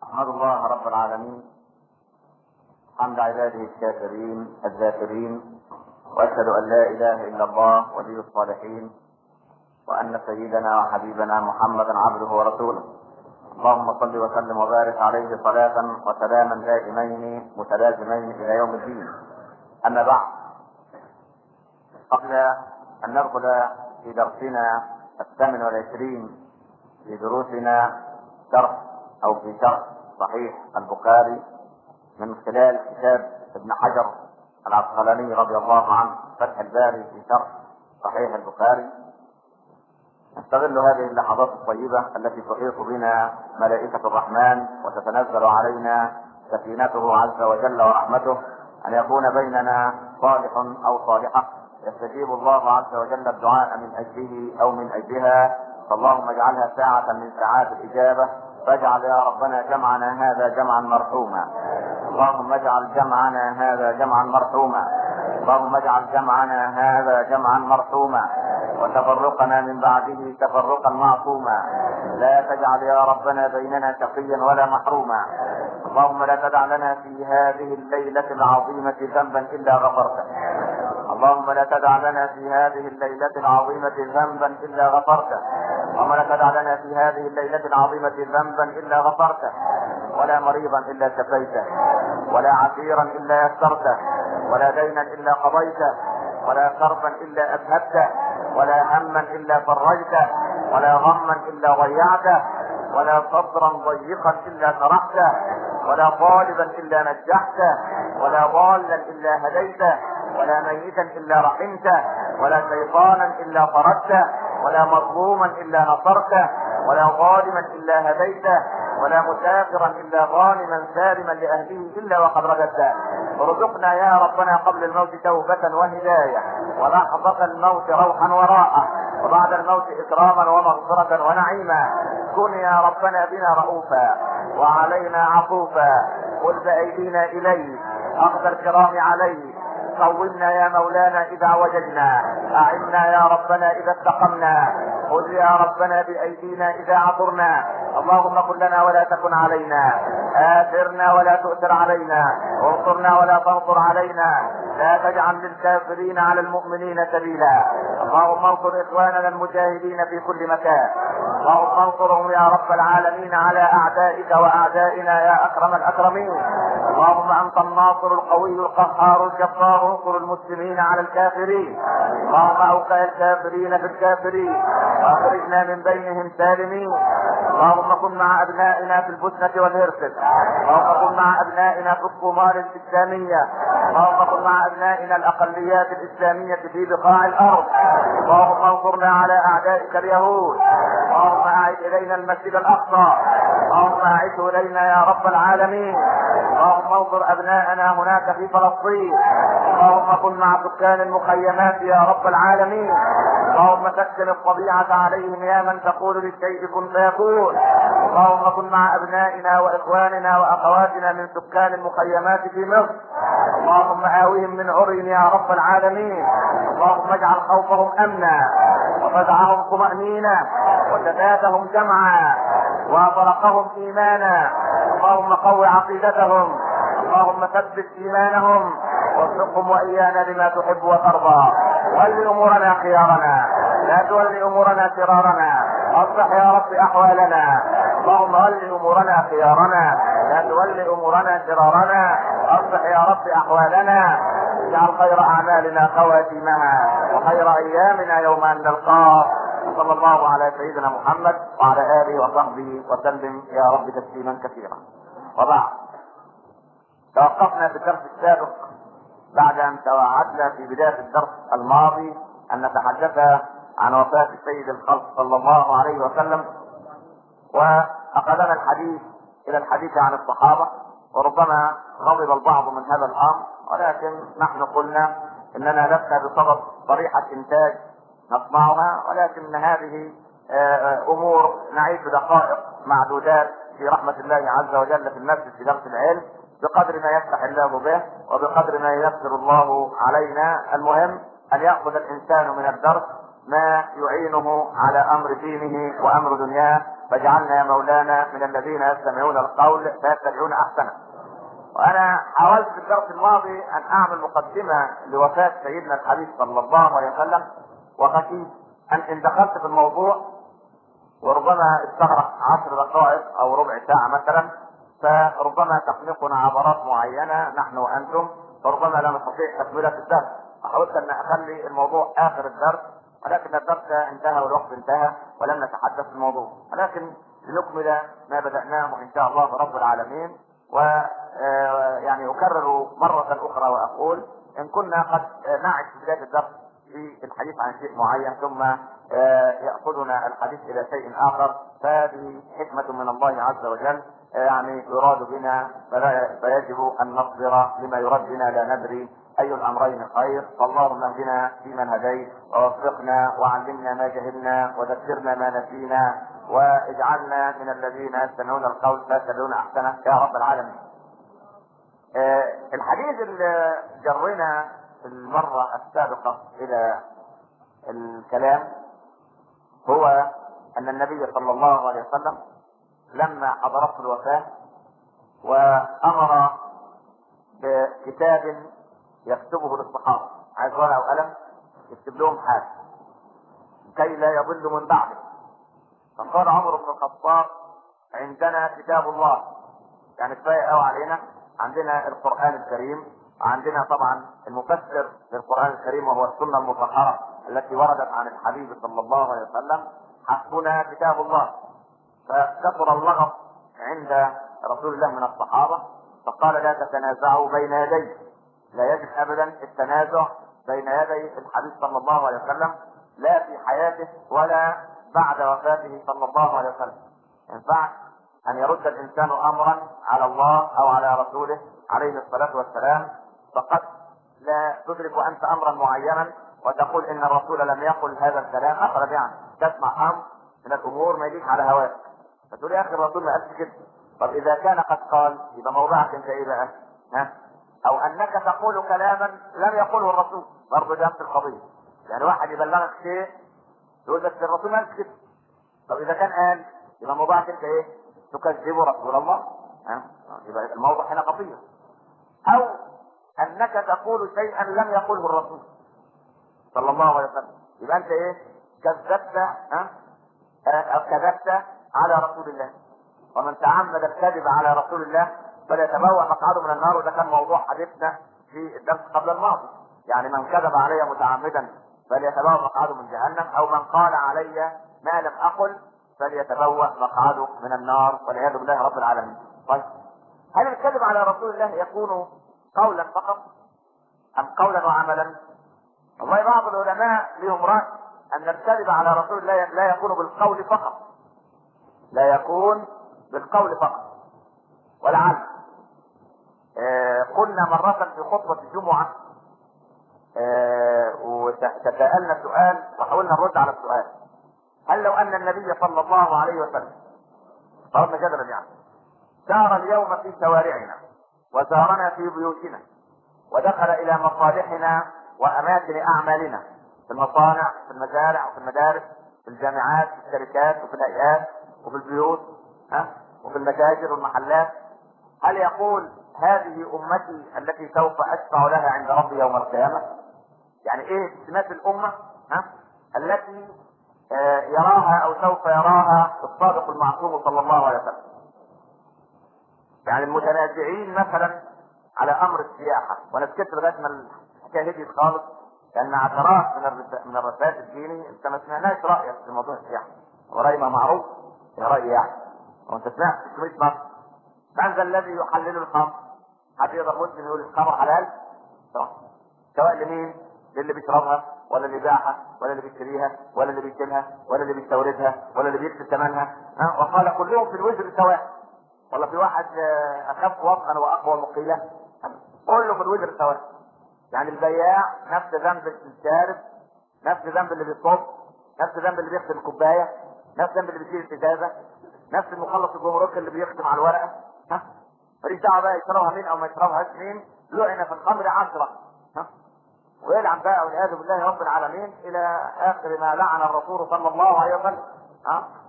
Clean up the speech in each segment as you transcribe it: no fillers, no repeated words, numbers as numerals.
أحمد الله رب العالمين حمد عباده الشاكرين الذاكرين، وأشهد أن لا إله إلا الله ولي الصالحين، وأن سيدنا وحبيبنا محمدا عبده ورسوله. اللهم صل وسلم وبارك عليه صلاة وسلاما دائمين متلازمين إلى يوم الدين. أما بعد، قبل أن ندخل في درسنا 28 في دروسنا شرح صحيح البخاري من خلال كتاب ابن حجر العسقلاني رضي الله عنه فتح الباري في شرح صحيح البخاري، نستغل هذه اللحظات الطيبة التي تحيط بنا ملائكة الرحمن وتتنزل علينا سكينته عز وجل ورحمته، أن يكون بيننا صالح أو صالحة يستجيب الله عز وجل الدعاء من أجله أو من أجلها، فاللهم اجعلها ساعة من ساعات الإجابة. فاجعل يا ربنا جمعنا هذا جمعا مرحوما، اللهم اجعل جمعنا هذا جمعا مرحوما، اللهم اجعل جمعنا هذا جمعا مرحوما، وتفرقنا من بعده تفرقا معصوما. لا تجعل يا ربنا بيننا شقيا ولا محروما. اللهم لا تدع لنا في هذه الليلة العظيمة ذنبا إلا غفرته، اللهم لا تدع لنا في هذه الليلة العظيمة ذنبا إلا غفرته، اللهم لا تدع لنا في هذه الليلة العظيمة ذنبا إلا غفرته، ولا مريضا إلا شفيته، ولا عسيرا إلا يسرته، ولا دينا إلا قضيته، ولا كربا إلا أذهبته، ولا هما إلا فرجته، ولا غما إلا ضيعته، ولا صدرا ضيقا إلا شرحته، ولا طالبا إلا نجحته، ولا ضالا إلا هديته، ولا ميتا إلا رحمته، ولا شيطانا إلا طردته، ولا مظلوما إلا نصرته، ولا ظالما إلا هديته، ولا مسافرا إلا غانما سالما لأهله إلا وقد رددته. ارزقنا يا ربنا قبل الموت توبة وهداية، ولحظة الموت روحا وراءه، وبعد الموت إكراما ومغفرة ونعيما. كن يا ربنا بنا رؤوفا وعلينا عطوفا، خذ بأيدينا إليك، أخذ الكرام عليك، قومنا يا مولانا إذا وجدنا، أعنا يا ربنا إذا استقمنا، خذ يا ربنا بأيدينا إذا عثرنا. اللهم كن لنا ولا تكن علينا، آثرنا ولا تؤثر علينا، وانصرنا ولا تنصر علينا، لا تجعل للكافرين على المؤمنين سبيلا. اللهم انصر إخواننا المجاهدين في كل مكان، اللهم انصرهم يا رب العالمين على أعدائك وأعدائنا يا أكرم الأكرمين. اللهم أنت الناصر القوي القهار الجبار، انصر المسلمين على الكافرين، اللهم أوقع الكافرين في الكافرين واخرجنا من بينهم سالمين. اللهم كن مع أبنائنا في البوسنة والهرسك، اللهم كن مع أبنائنا في الصومال الإسلامية، اللهم كن مع أبنائنا الأقليات الإسلامية في بقاع الأرض. اللهم انصرنا على أعدائك اليهود، اللهم أعد إلينا المسجد الأقصى، اللهم أعده إلينا يا رب العالمين. اللهم انصر أبناءنا هناك في فلسطين، اللهم كن مع سكان المخيمات يا رب العالمين. اللهم سكن الطبيعة عليهم يا من تقول للشيء كن فيكون. اللهم كن مع أبنائنا وإخواننا وأخواتنا من سكان المخيمات في مصر، اللهم آوهم من عرهم يا رب العالمين. اللهم اجعل خوفهم أمنا، وفزعهم طمأنينة، وثباتهم جمعا، وطرقهم إيمانا. اللهم قو عقيدتهم، اللهم ثبت إيمانهم، وارزقهم وإيانا بما تحب وترضى. ول أمورنا خيارنا، لا تول أمورنا شرارنا، أصلح يا رب أحوالنا. اللهم ول أمورنا خيارنا، لا تول أمورنا شرارنا، أصلح يا رب أحوالنا. اجعل خير أعمالنا خواتيمها، وخير أيامنا يوم أن نلقاك. صلى الله على سيدنا محمد وعلى آله وصحبه وسلم يا رب تسليما كثيرا. وبعد، توقفنا في الدرس السابق بعد أن توعدنا في بداية الدرس الماضي أن نتحدث عن وفاة سيد الخلق صلى الله عليه وسلم، وأخذنا الحديث إلى الحديث عن الصحابة، وربما غضب البعض من هذا الأمر، ولكن نحن قلنا إننا لسنا بصدد طريحة إنتاج نصنعها، ولكن هذه أمور نعيش دقائق معدودات في رحمة الله عز وجل في المسجد في درس العلم، بقدر ما يفتح الله به وبقدر ما ييسر الله علينا. المهم أن يأخذ الإنسان من الدرس ما يعينه على أمر دينه وأمر دنياه، فاجعلنا يا مولانا من الذين يستمعون القول فيتبعون احسنه. وانا حاولت في الدرس الماضي ان اعمل مقدمه لوفاه سيدنا الحبيب صلى الله عليه وسلم، وخشيت ان دخلت في الموضوع وربما استغرق 10 دقائق او ربع ساعه مثلا، فربما تخنقنا عبارات معينه نحن وانتم، فربما لا نستطيع تكمله الدرس. حاولت ان اخلي الموضوع اخر الدرس، ولكن الدرس انتهى والوقت انتهى ولم نتحدث في الموضوع، ولكن لنكمل ما بدأناه ان شاء الله رب العالمين. ويعني اكرر مرة اخرى واقول ان كنا قد نعد في بداية الدرس في الحديث عن شيء معين ثم يأخذنا الحديث الى شيء اخر، فهذه حكمة من الله عز وجل، يعني يراد بنا فيجب ان نصبر لما يراد بنا، لا ندري اي الامرين خير. فاللهم اهدنا فيمن هديت، ووفقنا وعلمنا ما جهلنا، وذكرنا ما نسينا، واجعلنا من الذين يستمعون القول فيتبعون احسنه يا رب العالمين. الحديث اللي جرنا المره السابقه الى الكلام هو ان النبي صلى الله عليه وسلم لما حضرته الوفاه وامر بكتاب يكتبه للصحابه، عايز ورقه وقلم يكتب لهم حاجه كي لا يضل من بعده. فقال عمر بن الخطاب عندنا كتاب الله، يعني كفايه قوي علينا، عندنا القران الكريم، وعندنا طبعا المفسر للقران الكريم وهو السنه المطهره التي وردت عن الحبيب صلى الله عليه وسلم، حسبنا كتاب الله. فكثر اللغط عند رسول الله من الصحابه، فقال لا تتنازعوا بين يديه، لا يجب ابدا التنازع بين يدي الحبيب صلى الله عليه وسلم، لا في حياته ولا بعد وفاته صلى الله عليه وسلم. ينفع ان يرد الانسان امرا على الله او على رسوله عليه الصلاه والسلام، فقد لا تدرك انت امرا معينا وتقول ان الرسول لم يقل هذا الكلام، مثلا يعني تسمع امر من الامور ما يجيك على هواك فتقول يا اخي الرسول ما قالش كده. طب اذا كان قد قال يبقى موضعك انت ايه بقى؟ ها؟ او انك تقول كلاما لم يقله الرسول، برضه ده نفس القضيه. يعني واحد يبلغك شيء يقول لك الرسول ما قالش كده، طب اذا كان قال يبقى موضعك انت ايه؟ تكذب رسول الله. ها؟ يبقى الموضوع هنا خطير. او انك تقول شيئا لم يقله الرسول صلى الله عليه وسلم، يبقى انت ايه؟ كذبت، ها؟ كذبت على رسول الله. ومن تعمد الكذب على رسول الله فليتبوأ مقعده من النار، وده كان موضوع حديثنا في الدرس قبل الماضي. يعني من كذب علي متعمدا فليتبوأ مقعده من جهنم، او من قال علي ما لم اقل فليتبوأ مقعده من النار والعياذ بالله رب العالمين. طيب هل الكذب على رسول الله يكون قولا فقط ام قولا وعملا؟ والله بعض العلماء لهم رأي ان الكذب على رسول الله لا يكون بالقول فقط، لا يكون بالقول فقط. ولعل قلنا مرة في خطبة الجمعة وتساءلنا سؤال وحاولنا نرد على السؤال، هل لو ان النبي صلى الله عليه وسلم فرضنا جدلا يعني سار اليوم في شوارعنا وسارنا في بيوتنا ودخل الى مصالحنا واماكن اعمالنا في المصانع في المزارع وفي المدارس في الجامعات في الشركات وفي الهيئات وفي البيوت، ها، وفي المتاجر والمحلات، هل يقول هذه امتي التي سوف اشفع لها عند ربي يوم القيامه؟ يعني ايه سمات الامه، ها، التي يراها او سوف يراها الصادق المعصوم صلى الله عليه وسلم؟ يعني المتنازعين مثلا على امر السياحه، وانا سكت لغايه ما الحكايه هديت خالص، لان اعتراف من الرسائل الديني انت ما سمعناش رايك في موضوع السياحه، وراي ما معروف يا راي يعني، وانت سمعت في 600 مره. من ذا الذي يحلل الخمر؟ حد يقدر مسلم يقول الخمر حلال؟ صح. سواء لمين؟ للي بيشربها ولا اللي بيبيعها ولا اللي بيشتريها ولا اللي بيشيلها ولا اللي بيستوردها ولا اللي بيكسب ثمنها، وقال كلهم في الوزر سواء. ولا في واحد اخف وطئا واقوى مقيله؟ كله في الوزر سواء. يعني البياع نفس ذنب الشارب، نفس ذنب اللي بيصب، نفس ذنب اللي بيخدم الكوبايه، نفس ذنب اللي بيشيل الازازه، نفس المخلص الجمرك اللي بيخدم على الورقه. ها، ماليش دعوه بقى يشربها مين او ما يشربهاش مين، لعن في الخمر 10. ها، ويلعن بقى والعياذ بالله رب العالمين الى اخر ما لعن الرسول صلى الله عليه وسلم. ها،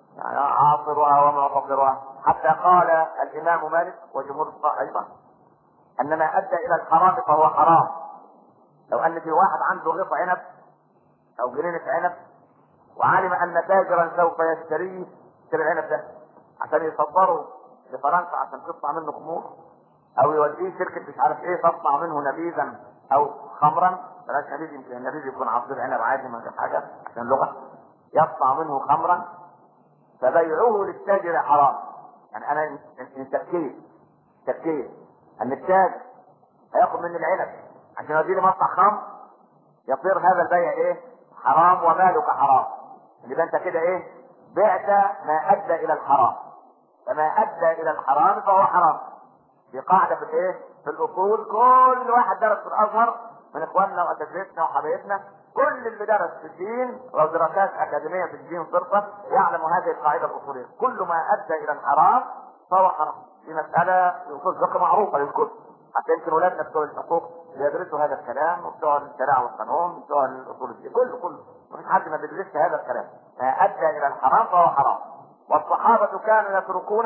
يعني عاصرها ومعتبرها، حتى قال الامام مالك وجمهور الفقهاء ايضا ان ما ادى الى الحرام فهو حرام. لو ان في واحد عنده غيط عنب او جنينه عنب وعلم ان تاجرا سوف يشتري العنب ده عشان يصدره لفرنسا عشان تصنع منه خمور، او يوديه شركه مش عارف ايه تصنع منه نبيذا او خمرا، بلاش نبيذ، يمكن النبيذ يكون عصير عنب عادي ما فيش حاجه عشان لغه، يصنع منه خمرا، فبيعه للتاجر حرام. يعني انا ان تفكير ان التاجر هياخد مني العنب عشان يوديه لي مصنع خمر، يصير هذا البيع ايه؟ حرام ومالك حرام. يبقى انت كده ايه؟ بعت ما ادى الى الحرام، فما ادى الى الحرام فهو حرام. دي قاعده في الايه؟ في الاصول. كل واحد درس في الازهر من اخواننا واساتذتنا وحبايبنا، كل اللي درس في الدين ودراسات اكاديميه في الدين صرفا يعلم هذه القاعده الاصوليه، كل ما ادى الى الحرام فهو حرام. دي مساله في اصول الفقه معروفه للكل، حتى يمكن اولادنا بتوع الحقوق بيدرسوا هذا الكلام، وبتوع الشريعه والقانون وبتوع الاصول الدين، كله مفيش حد ما بيدرسش هذا الكلام. ما ادى الى الحرام فهو حرام. والصحابه كانوا يتركون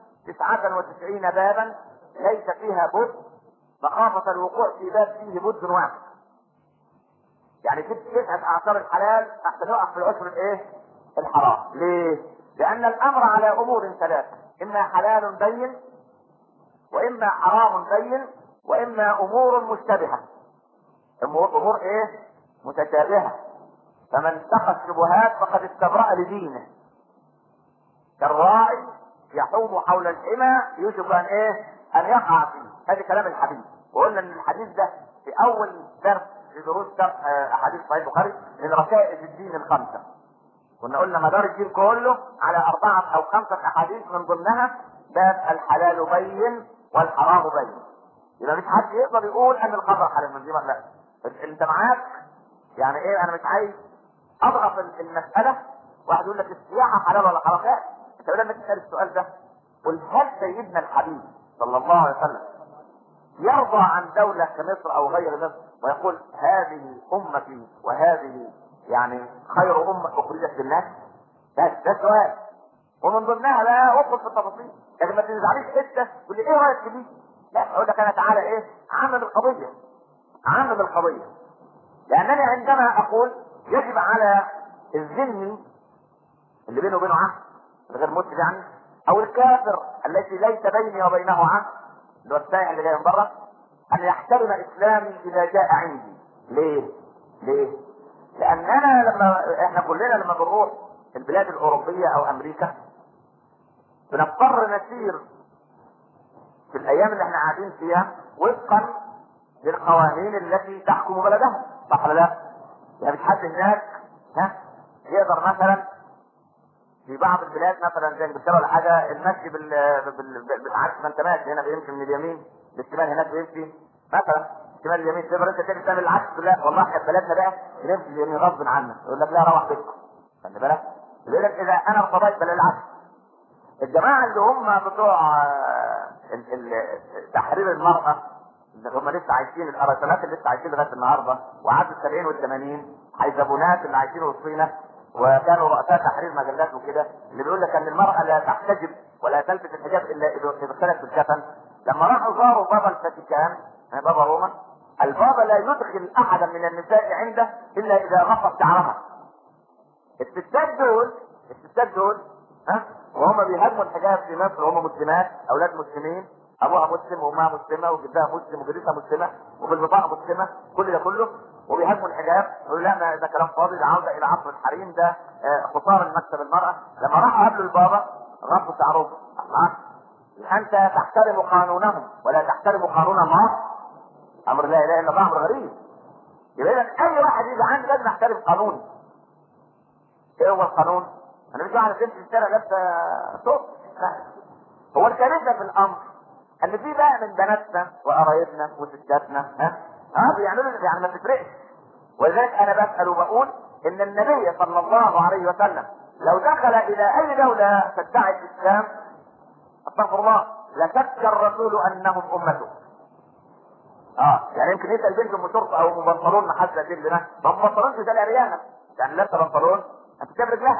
99 بابا ليس فيها بد مخافه الوقوع في باب فيه بد واحد. يعني في 9 اعشار الحلال حتى نقع في العشر الايه؟ الحرام. ليه؟ لان الامر على امور ثلاثه، اما حلال بين، واما حرام بين، واما امور مشتبهه. امور ايه؟ متشابهه. فمن اتقى الشبهات فقد استبرأ لدينه، كالراعي يحوم حول الحمى يوشك ان ايه؟ ان يقع فيه. هذا كلام الحديث. وقلنا ان الحديث ده في اول درس في دروس احاديث صحيح البخاري من ركائز الدين الخمسه. كنا قلنا مدار الدين كله على 4 أو 5 احاديث من ضمنها باب الحلال بين والحرام بين. يبقى مش حد يقدر يقول ان الخمر حلال من دي، لا انت معاك. يعني ايه؟ انا مش عايز اضغط المساله. واحد يقول لك السياحه حلال ولا حرام؟ لا، انت لما تسال السؤال ده قل هل سيدنا الحبيب صلى الله عليه وسلم يرضى عن دولة كمصر او غير مصر ويقول هذه امتي وهذه يعني خير امة اخرجت للناس؟ ده سؤال. ومن ضمنها بقى ادخل في التفاصيل، لكن ما تنزعليش حته تقول لي ايه رايك في دي؟ لا، اقول لك انا تعالى ايه؟ عمم القضيه. لانني عندما اقول يجب على الذمي اللي بينه وبينه عهد غير مسلم يعني، او الكافر الذي ليس بيني وبينه عهد اللي هو السائح اللي جاي من بره، ان يحترم اسلامي اذا جاء عندي. ليه؟ لاننا احنا كلنا لما بنروح البلاد الاوروبيه او امريكا بنضطر نسير في الايام اللي احنا قاعدين فيها وفقا للقوانين التي تحكم بلدها، صح ولا لا؟ يعني مش حد هناك يقدر مثلا في بعض البلاد مثلا زي انجلترا ولا حاجه المشي بالعكس، ما انت ماشي هنا بيمشي من اليمين للشمال، هناك بيمشي مثلا شمال اليمين، تقدر انت تيجي تعمل العكس. لا والله احنا في بلدنا بقى بنمشي اليمين غصب عنك، يقول لك لا روح بيتكم. خلي بالك، يقول لك اذا انا ارتضيت بل العكس. الجماعه اللي هم بتوع تحرير المراه اللي هم لسه عايشين، الارسلات اللي لسه عايشين لغايه النهارده، وعدوا ال70 وال80 حيزبونات اللي عايشين وسطينا وكانوا رؤساء تحرير مجلات وكده، اللي بيقول لك ان المراه لا تحتجب ولا تلبس الحجاب الا اذا دخلت في الكفن. لما راحوا زاروا بابا الفاتيكان بابا روما، البابا لا يدخل احدا من النساء عنده الا اذا غطت شعرها. الستات دول وهم بيهاجموا الحجاب في مصر وهم مسلمات، اولاد مسلمين، ابوها مسلم وامها مسلمه وجدها مسلم وجدتها مسلمه وفي البطاقه مسلمه، كل ده كله وبيهاجموا الحجاب، يقولوا لا ده كلام فاضي، ده عوده الى عصر الحريم، ده خساره لمكتب المراه. لما راحوا قابلوا البابا غطوا شعرهم. انت تحترم قانونهم ولا تحترم قانون الله؟ امر لا اله الا الله، امر غريب. يبقى اي واحد يجي عندي لازم يحترم قانوني. ايه هو القانون؟ انا مش واحد تمشي في الشارع لابسه صوت. هو الكارثه في الامر ان في بقى من بناتنا وقرايبنا وستاتنا بيعملوا يعني ما تفرقش. ولذلك انا بسال وبقول ان النبي صلى الله عليه وسلم لو دخل الى اي دوله تدعي الاسلام استغفر الله لشك الرسول انهم امته. يعني يمكن يسال بنت ام شرطه او ام بنطلون محزه جلدنا، ما هم بنطلونش زي العريانه، يعني لابسه بنطلون انت بتشوف رجلها،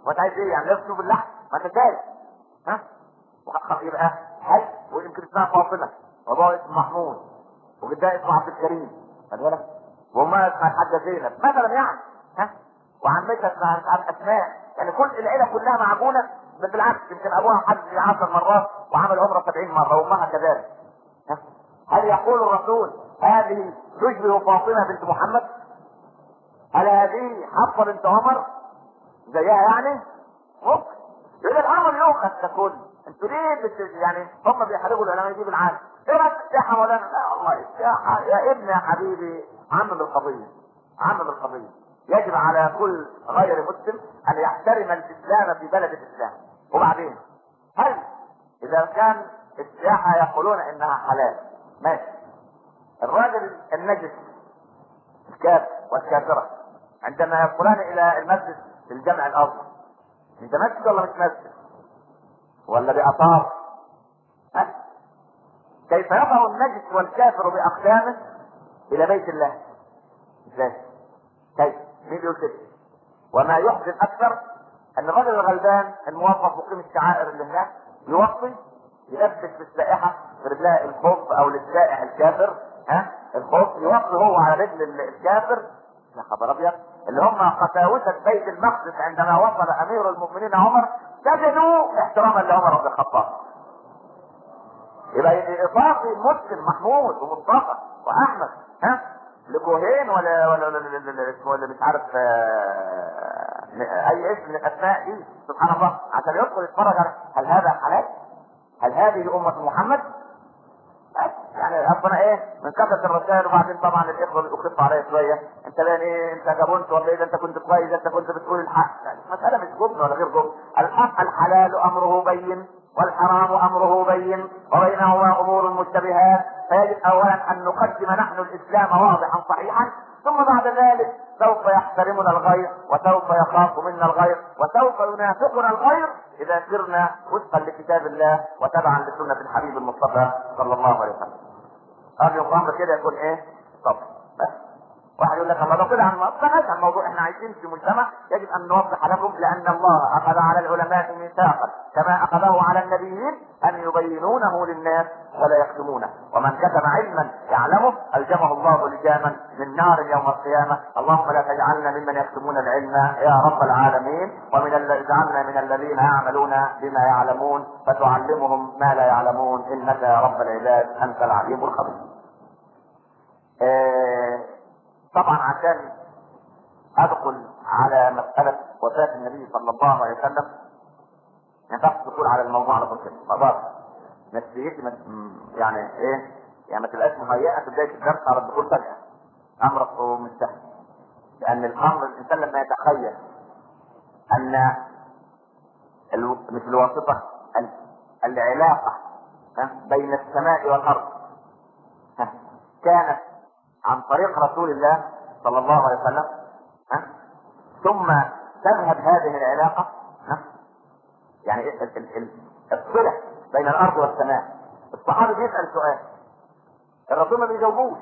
وانت عايز ايه يعني؟ لازم تشوف اللحم ما انت تالي. ها يبقى هل ويمكن اسمها فاطمه وابوها اسمه محمود وجدها اسمه عبد الكريم، خلي بالك، وامها اسمها الحاجه زينب مثلا يعني. ها وعمتها اسمها مش عارف اسماء، يعني كل العيله كلها معجونه. بل بالعكس يمكن ابوها حج 10 مرات وعمل عمره 70 مره وامها كذلك. ها هل يقول الرسول هذه تشبه فاطمه بنت محمد؟ هل هذه حفصه بنت عمر زيها يعني؟ ممكن. يقول الامر يؤخذ ككل. انتوا ليه يعني هم بيحاربوا العلماء دي بالعالم؟ ايه رايك في السياحه مولانا؟ لا والله السياحه يا ابني يا حبيبي عمل القضيه، عمل القضيه. يجب على كل غير مسلم ان يحترم الاسلام في بلد الاسلام. وبعدين هل اذا كان السياحه يقولون انها حلال ماشي، الراجل النجس الكافر والكافره عندما يدخلان الى المسجد في الجمع الاصغر، انت مسجد ولا مش مسجد؟ ولا باثار؟ كيف يظهر النجس والكافر باقدامه الى بيت الله؟ ازاي؟ كيف؟ مين بيقول كده؟ وما يحزن اكثر ان الرجل الغلبان الموظف مقيم الشعائر اللي هناك يوصي يلبس بالسائحه في رجلها الخوف او للسائح الكافر، الخوف يوصي هو على رجل الكافر. يا خبر ابيض، اللي هم قساوسه بيت المقدس عندما وصل امير المؤمنين عمر سجدوا احتراما لعمر بن الخطاب. يبقى اضافي مسلم محمود ومصطفى واحمد لكوهين ولا مش عارف اي اسم من الاسماء دي، سبحان الله، عشان يدخل يتفرج على هل هذا حلال؟ هل هذه امه محمد؟ يعني ربنا من كثره الرسائل. وبعدين طبعا الاخوه بيخفوا عليا شويه، انت لان انت جبنت ولا ايه؟ انت كنت كويس، انت كنت بتقول الحق. يعني المساله مش جبن ولا غير جبن، الحق الحلال امره بين والحرام امره بين وبينهما امور مشتبهات، فيجب اولا ان نقدم نحن الاسلام واضحا صحيحا، ثم بعد ذلك سوف يحترمنا الغير وسوف يخاف منا الغير وسوف ينافقنا الغير اذا سرنا وفقا لكتاب الله وتبعا لسنه الحبيب المصطفى صلى الله عليه وسلم. ارجو الامر كده يكون طب بس. واحد يقول لك الله ده كده عن الموضوع، احنا عايشين في مجتمع يجب ان نوضح لكم، لان الله اخذ على العلماء ميثاقا كما اخذه على النبيين ان يبينونه للناس ولا يكتمونه، ومن كتم علما يعلمه الجمه الله لجاما من نار يوم القيامه. اللهم لا تجعلنا ممن يكتمون العلم يا رب العالمين، اجعلنا من الذين يعملون بما يعلمون فتعلمهم ما لا يعلمون، انك يا رب العباد انت العليم الخبير. طبعا عشان ادخل على مسألة وفاة النبي صلى الله عليه وسلم ما ينفعش تدخل على الموضوع على طول كده، خلاص نفسيتي يعني يعني ما تبقاش مهيئة في بداية الدرس على الدخول فجأة، امر مش سهل. لان الامر الانسان لما يتخيل ان مش الواسطة العلاقة بين السماء والارض كانت عن طريق رسول الله صلى الله عليه وسلم، ثم تذهب هذه العلاقة، يعني الصلة بين الارض والسماء. الصحابي بيسأل سؤال الرسول ما بيجاوبوش،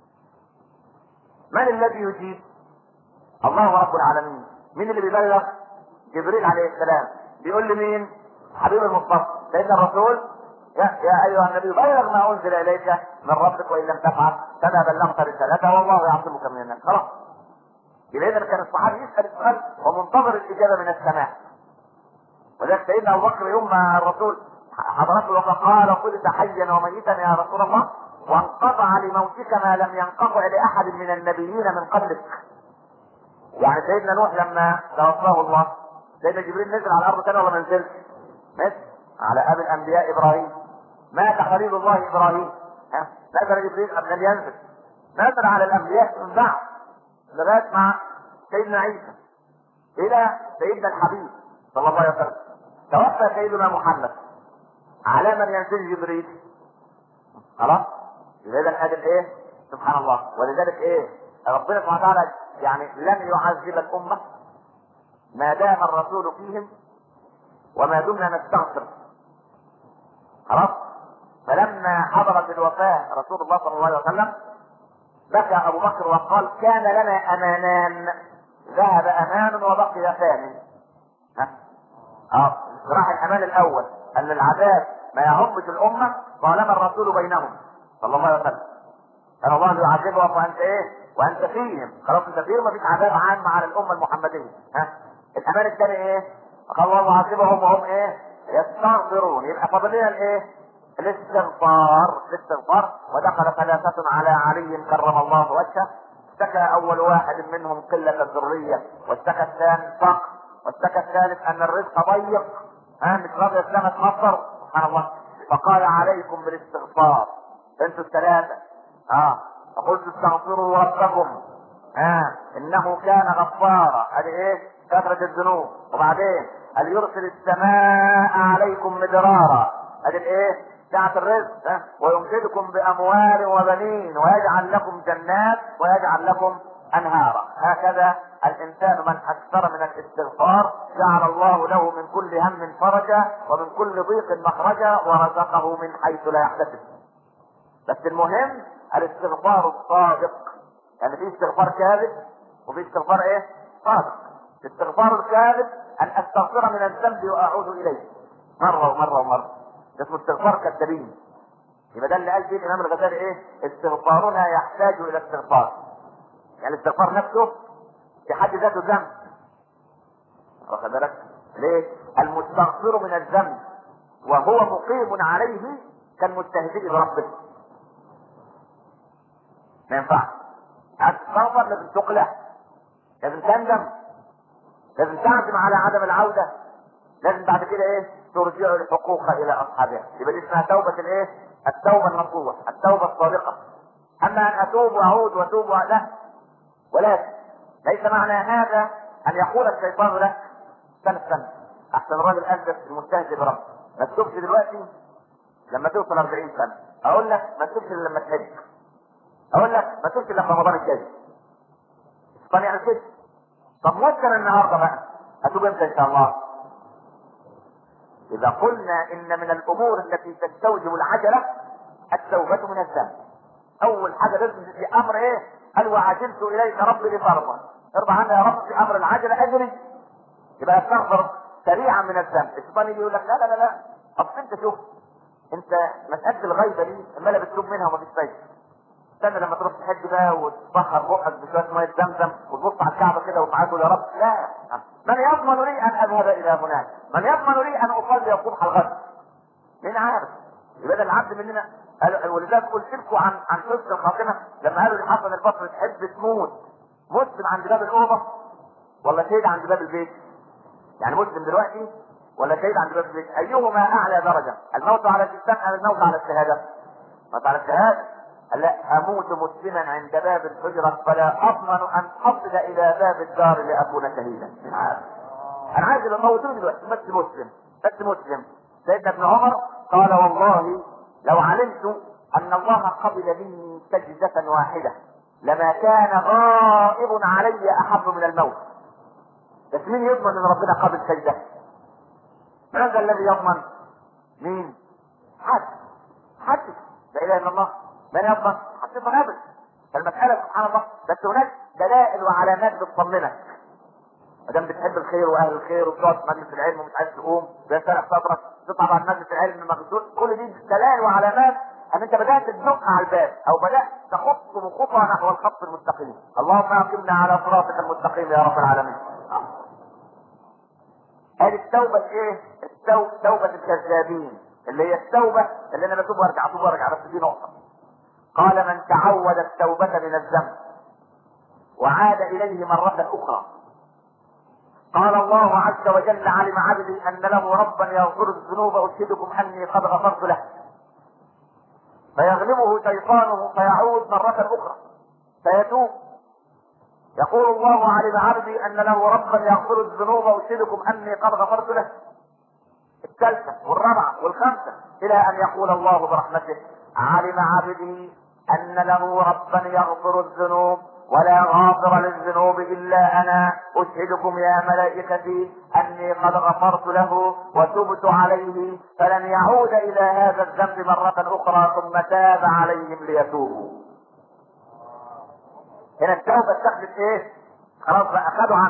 من الذي يجيب؟ الله رب العالمين. مين اللي بيبلغ؟ جبريل عليه السلام. بيقول لمين؟ حبيب المصطفى سيدنا الرسول يا ايها النبي بلغ ما انزل اليك من ربك وان لم تفعل فما بلغت رسالته والله يعصمك من الناس. خلاص. يبقى اذا كان الصحابي يسال السؤال ومنتظر الاجابه من السماء. وذلك سيدنا ابو بكر يوم ما الرسول حضرته فقال قلت حيا وميتا يا رسول الله وانقطع لموتك ما لم ينقطع لاحد من النبيين من قبلك. يعني سيدنا نوح لما توفاه الله سيدنا جبريل نزل على الارض تاني ولا ما نزلش؟ نزل على ابي الانبياء ابراهيم. مات خليل الله ابراهيم، نزل جبريل قبل ان ينزل، نزل على الانبياء من بعد لغايه مع سيدنا عيسى الى سيدنا الحبيب صلى الله عليه وسلم. توفى سيدنا محمد على من ينزل جبريل. خلاص. اذا هذا سبحان الله. ولذلك ربنا سبحانه وتعالى يعني لم يعذب الامه ما دام الرسول فيهم وما دمنا نستغفر. خلاص. فلما حضرت الوفاه رسول الله صلى الله عليه وسلم بكى ابو بكر وقال كان لنا امانان ذهب امان وبقي ثاني. راح الامان الاول ان العذاب ما يعمش الامه طالما الرسول بينهم صلى الله عليه وسلم. كان الله يعذبهم وانت ايه؟ وانت فيهم. خلاص انت فيهم، مفيش عذاب عام على الامه المحمديه. الامان الثاني ايه؟ قال الله يعذبهم وهم ايه؟ يستغفرون. يبقى فاضل لنا الايه؟ الاستغفار. ودخل ثلاثة على علي كرم الله وجهه، اشتكى اول واحد منهم قلة الذرية، واشتكى الثاني فقر، واشتكى الثالث ان الرزق ضيق، مش راضي السماء تمطر، سبحان الله. فقال عليكم بالاستغفار انتوا الثلاثة. فقلت استغفروا ربكم انه كان غفارا. ادي ايه؟ كثرة الذنوب. وبعدين قال يرسل السماء عليكم مدرارا. ادي الايه؟ سعة الرزق. ويمددكم باموال وبنين ويجعل لكم جنات ويجعل لكم انهارا. هكذا الانسان من اكثر من الاستغفار جعل الله له من كل هم فرجا ومن كل ضيق مخرجا ورزقه من حيث لا يحتسب. بس المهم الاستغفار الصادق. يعني في استغفار كاذب وفي استغفار ايه؟ صادق. الاستغفار الكاذب ان استغفر من الذنب واعود اليه مرة ومرة ومرة، اسمه استغفار كذابين. يبقى ده اللي قال فيه الامام الغزالي ايه؟ استغفارنا يحتاج الى استغفار. يعني الاستغفار نفسه في حد ذاته ذنب. واخد بالك؟ ليه؟ المستغفر من الذنب وهو مقيم عليه كالمستهزئ بربه. ما ينفعش. هتستغفر لازم تقلع، لازم تندم، لازم تعزم على عدم العودة، لازم بعد كده ايه؟ ترجع الحقوق الى اصحابها. يبقى دي اسمها توبة الايه؟ التوبة النصوح، التوبة الصادقة. اما ان اتوب واعود واتوب لا. ولكن ليس معنى هذا ان يقول الشيطان لك سنة احسن الراجل انت المستهزئ بربه. ما تتوبش دلوقتي لما توصل 40 سنة. اقول لك ما تتوبش الا لما تحج. اقول لك ما تتوبش الا في رمضان الجاي. الشيطان يعني كده. طب ممكن النهارده بقى اتوب امتى ان شاء الله؟ اذا قلنا ان من الامور التي تستوجب العجلة التوبة من الذنب. اول حاجة لازم في امر ايه؟ قال وعجلت اليك ربي لترضى. ارضى عني يا رب. في امر العجلة اجري. يبقى استغفر سريعا من الذنب. الشيطان يجي يقول لك لا لا لا لا، اصل انت شوف، انت مسألة الغيبة دي عمالة بتتوب منها ومفيش فايدة. استنى لما تروح تحج بقى وتبخر بقك بشوية مية زمزم وتبص على الكعبة كده وتعاد يا رب. لا، من يضمن لي ان اذهب الى هناك؟ من يضمن لي ان اصلي الصبح الغد؟ مين عارف؟ يبقى العبد مننا. ولذلك قلت لكم عن حسن الخاتمة لما قالوا لحسن البصري تحب تموت مسلم عند باب الأوضة ولا شهيد عند باب البيت؟ يعني مسلم دلوقتي ولا شهيد عند باب البيت؟ ايهما اعلى درجة؟ الموت على الاسلام ام الموت على الشهادة؟ الموت على الشهادة. لا، اموت مسلما عند باب الحجرة فلا اضمن ان اصل الى باب الدار لاكون شهيدا. انا عايز يبقى موتوني دلوقتي بس مسلم، بس مسلم. سيدنا ابن عمر قال والله لو علمت ان الله قبل مني سجدة واحدة لما كان غائب علي احب من الموت. بس مين يضمن ان ربنا قبل سجدة؟ من ذا الذي يضمن؟ مين؟ حد لا اله الا الله. من يضمن؟ حد يضمن. فالمسألة سبحان الله بس هناك دلائل وعلامات بتطمنك. ما دام بتحب الخير واهل الخير وتقعد في مجلس العلم ومش عايز تقوم بيسرح صدرك تطلع بعد مجلس العلم مغسول، كل دي دلائل وعلامات ان انت بدات تدق على الباب او بدات تخط خطى نحو الخط المستقيم. اللهم اقمنا على صراطك المستقيم يا رب العالمين. هذه التوبه الايه؟ توبه الكذابين، اللي هي التوبه اللي انا بتوب وارجع اتوب وارجع. بس دي نقطه. قال من تعود التوبه من الذنب وعاد اليه مره اخرى قال الله عز وجل علم عبدي ان له ربا يغفر الذنوب اشهدكم اني قد غفرت له. فيغلبه شيطانه فيعود مرة اخرى فيتوب. يقول الله علم عبدي ان له ربا يغفر الذنوب اشهدكم اني قد غفرت له. الثالثة والرابعة والخامسة الى ان يقول الله برحمته علم عبدي ان له ربا يغفر الذنوب ولا غافر للذنوب الا انا اشهدكم يا ملائكتي اني قد غفرت له وتبت عليه فلن يعود الى هذا الذنب مرة اخرى ثم تاب عليهم ليتوبوا. هنا التوبة اتخذت ايه؟ خلاص بقى اخذوا عنده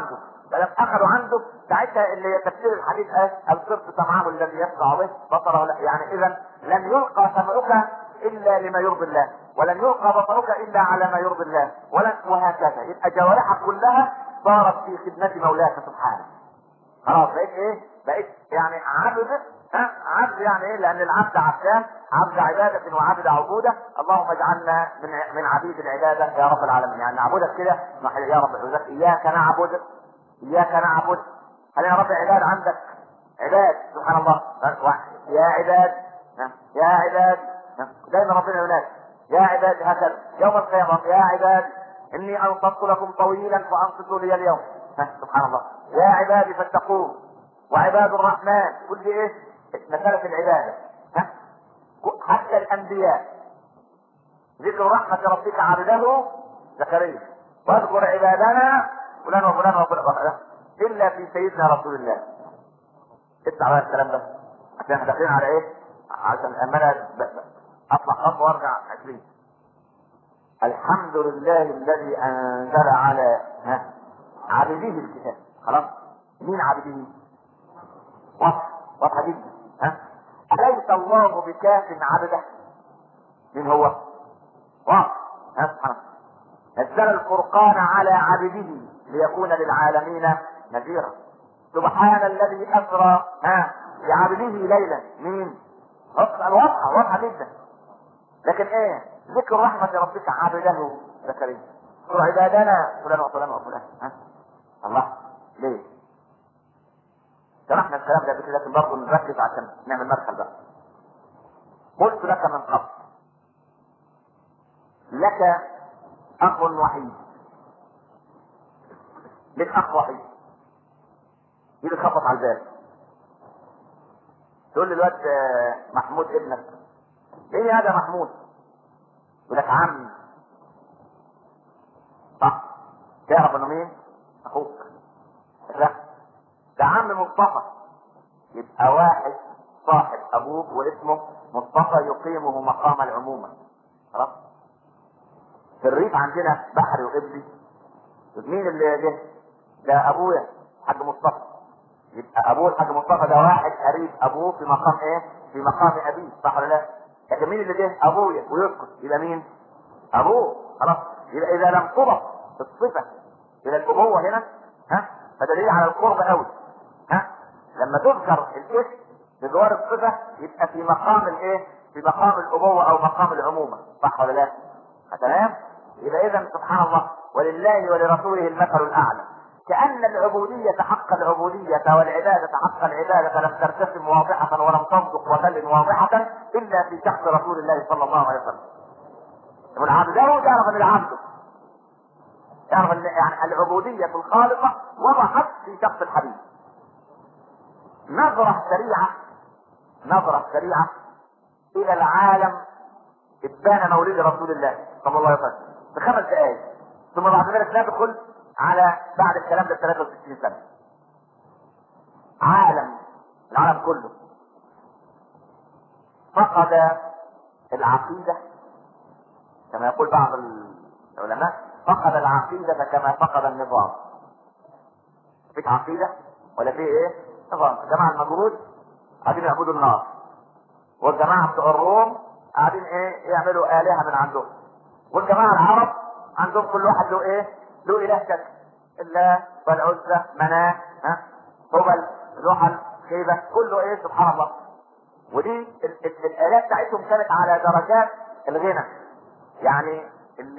فلم اخذوا عنده ساعتها اللي هي تفسير الحديث القرد سمعه الذي يسمع به بصره لا. يعني اذا لن يلقى سمعك الا لما يرضي الله، ولن يلقى بصرك الا على ما يرضي الله، وهكذا. يبقى جوارحك كلها صارت في خدمه مولاك سبحانه. خلاص بقيت ايه؟ بقيت يعني عبد. عبد يعني ايه؟ لان العبد عبدان، عبد عبادة وعبد عبودة. اللهم اجعلنا من عبيد العبادة يا رب العالمين. يعني نعبدك كده يا رب العزاك. اياك نعبد، اياك نعبد. خلينا رب عباد عندك، عباد سبحان الله. يا عباد، يا عباد، دايما ربنا ينادي يا عباد. هكذا يوم القيامة يا عباد اني انصت لكم طويلا فانصتوا لي اليوم. سبحان الله. يا عبادي فاتقون وعباد الرحمن. كل دي ايه؟ مسألة العبادة. حتى الانبياء ذكر رحمة ربك عبده زكريا واذكر عبادنا فلان وفلان وفلان الا في سيدنا رسول الله. اسمع بقى الكلام ده عشان احنا داخلين على ايه؟ عشان امانة اطلع خطوة وارجع 20. الحمد لله الذي انزل على عبده الكتاب. خلاص. مين عبده؟ واضحة جدا. أليس الله بكاف عبده؟ مين هو؟ واضح. سبحانه. نزل الفرقان على عبده ليكون للعالمين نذيرا. سبحان الذي أسرى بعبده ليلا. مين؟ واضحة جدا. لكن ايه؟ ذكر رحمة ربك عبده زكريا. اذكر عبادنا فلان وفلان وفلان. الله. ليه؟ شرحنا الكلام ده بكده لكن برضه نركز عشان نعمل مدخل بقى. قلت لك من قبل لك اخ وحيد. لك اخ وحيد يجي تخبط على الباب تقول لي الواد محمود ابنك. ايه هذا محمود؟ يقول لك عمي. صح. تعرف انه مين؟ اخوك. لا ده عم مصطفى. يبقى واحد صاحب ابوك واسمه مصطفى يقيمه مقام العمومة. خلاص. في الريف عندنا بحري وقبلي. مين اللي جه؟ ده ابويا حاج مصطفى. يبقى ابوه الحاج مصطفى ده واحد قريب ابوه في مقام ايه؟ في مقام ابيه. صح ولا لا؟ لكن مين اللي جه؟ ابويا ويسكت. يبقى مين؟ ابوه. خلاص. يبقى اذا لم تضف الصفة الى الابوة هنا فدليل على القرب قوي. لما تذكر الاسم بجوار الصفة يبقى في مقام الايه؟ في مقام الابوة او مقام العمومة. صح ولا لا؟ تمام. يبقى اذا سبحان الله ولله ولرسوله المثل الاعلى. كأن العبودية حق العبودية والعبادة حق العبادة لم ترتسم واضحة ولم تصدق وتلن واضحة الا في شخص رسول الله صلى الله عليه وسلم. والعبد ده تعرف ان العبد تعرف ان يعني العبودية الخالصة وضحت في شخص الحبيب. نظرة سريعة الى العالم ابان مولد رسول الله صلى الله عليه وسلم في 5 دقائق، ثم بعد ذلك ندخل على بعد الكلام ده 63 سنة. العالم كله فقد العقيدة كما يقول بعض العلماء، فقد العقيدة كما فقد النظام. فيك عقيدة ولا فيه ايه؟ نظام. جماعة المجرود قاعدين يعبدوا النار، والجماعة بتوع الروم قاعدين ايه؟ يعملوا آلهة من عندهم، والجماعة العرب عندهم كل واحد له ايه؟ له إله شكل. الله والعزة مناه هبل زحل خيبة كله ايه؟ سبحان الله. ودي الآلات بتاعتهم كانت على درجات الغنى. يعني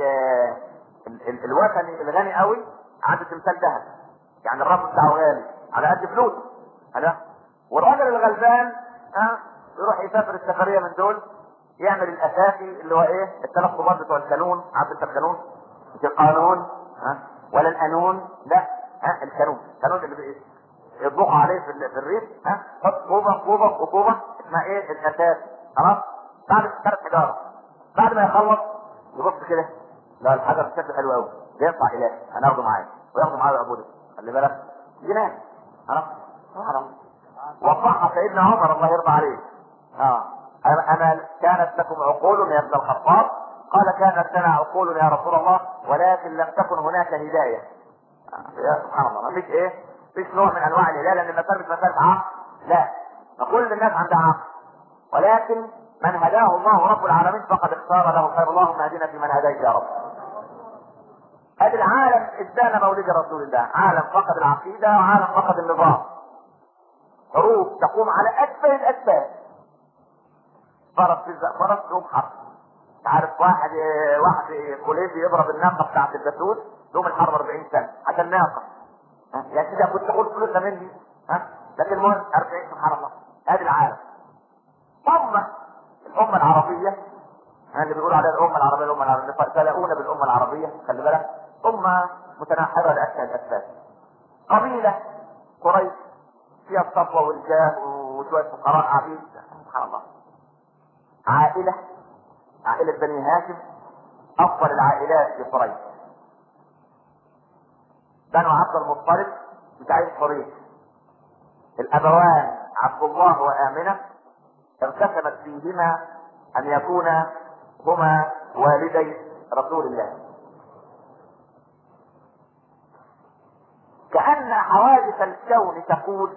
الوثني الغني قوي عنده تمثال ذهب، يعني الرب بتاعه غالي على قد فلوسه. والراجل الغلبان يروح يسافر السفرية من دول يعمل الاساسي اللي هو ايه؟ الثلاث خطوات بتوع القانون. عارف انت القانون؟ مش القانون ولا القانون، لا القانون اللي يطبخوا عليه في الريف. حط طوبة اسمها ايه؟ الاساس. خلاص. بعد 3 حجارة بعد ما يخلص يبص كده، لا الحجر شكله حلو قوي ينفع اله هناخده معايا وياخده معايا ويعبده. خلي بالك جنان. حرام. وضحها سيدنا عمر الله يرضى عليه. انا كانت لكم عقول يا ابن الخطاب؟ قال كانت لنا عقول يا رسول الله ولكن لم تكن هناك هداية. يا سبحان الله، مفيش ايه؟ مفيش نوع من انواع الهلال لان المسألة مش مسألة عقل، لا، فكل الناس عندها عقل، ولكن من هداه الله رب العالمين فقد اختار له خير. اللهم اهدنا فيمن هديت يا رب. ادي العالم ادانا مولد رسول الله، عالم فقد العقيدة وعالم فقد النظام، حروب تقوم على اتفه الاسباب، فرس تلزق فرس تقوم حرب، عارف واحد كوليبي يضرب الناقه بتاعت البسوس يوم الحرب 40 سنه عشان ناقه، يا سيدي كنت تاخد فلوسها مني، لكن المهم 40. سبحان الله، ادي العالم. الامه العربيه اللي بيقولوا عليها الامه العربيه سلقونا بالامه العربيه، خلي بالك، امه متناحره لاشياء الاسباب. قبيله قريش فيها الصفوه والجاه وشويه فقراء عبيد، سبحان الله. عائله بني هاشم افضل العائلات في قريش، بنو عبد المطلب بتاعين قريش، الابوان عبد الله وامنه ارتسمت فيهما ان يكونا هما والدي رسول الله. كأن حوادث الكون تقول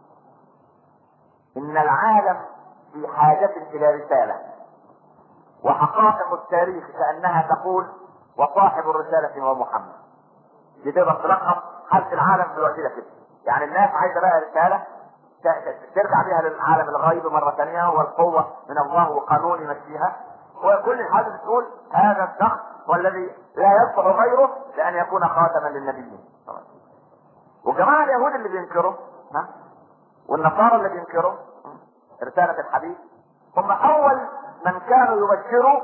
ان العالم في حاجة الى رسالة، وحقائق التاريخ كأنها تقول وصاحب الرسالة هو محمد. دي تقدر تلخص حالة العالم في الوقت ده كده، يعني الناس عايزة بقى رسالة ترجع بها للعالم الغيب مرة ثانية، والقوة من الله وقانون يمشيها، وكل الحاجة بتقول هذا الشخص والذي لا يصلح غيره لأن يكون خاتما للنبيين. وجماعة اليهود اللي بينكروا والنصارى اللي بينكروا رسالة الحبيب هم أول من كانوا يبشروا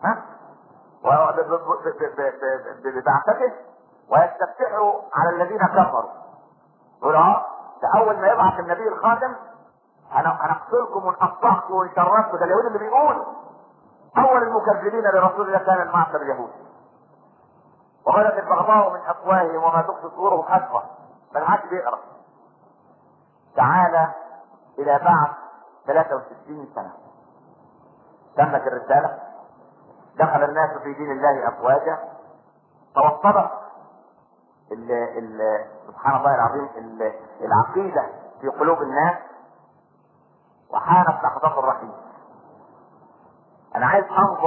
ببعثته ويستفتحوا على الذين كفروا، يقولوا ده أول ما يبعث النبي الخاتم هنقتلكم ونقطعكم ونشرفكم. ده اليهود اللي بيقولوا أول المكذبين لرسول الله كان المعشر اليهودي، وغلت البغضاء من أفواههم وما تخفي صدورهم أكبر، بل عاد بيقرأ. تعالى إلى بعد 63 سنة تمت الرسالة، دخل الناس في دين الله أفواجا، توطدت سبحان الله العظيم العقيدة في قلوب الناس، وحانت لحظات الرحيل. أنا عايز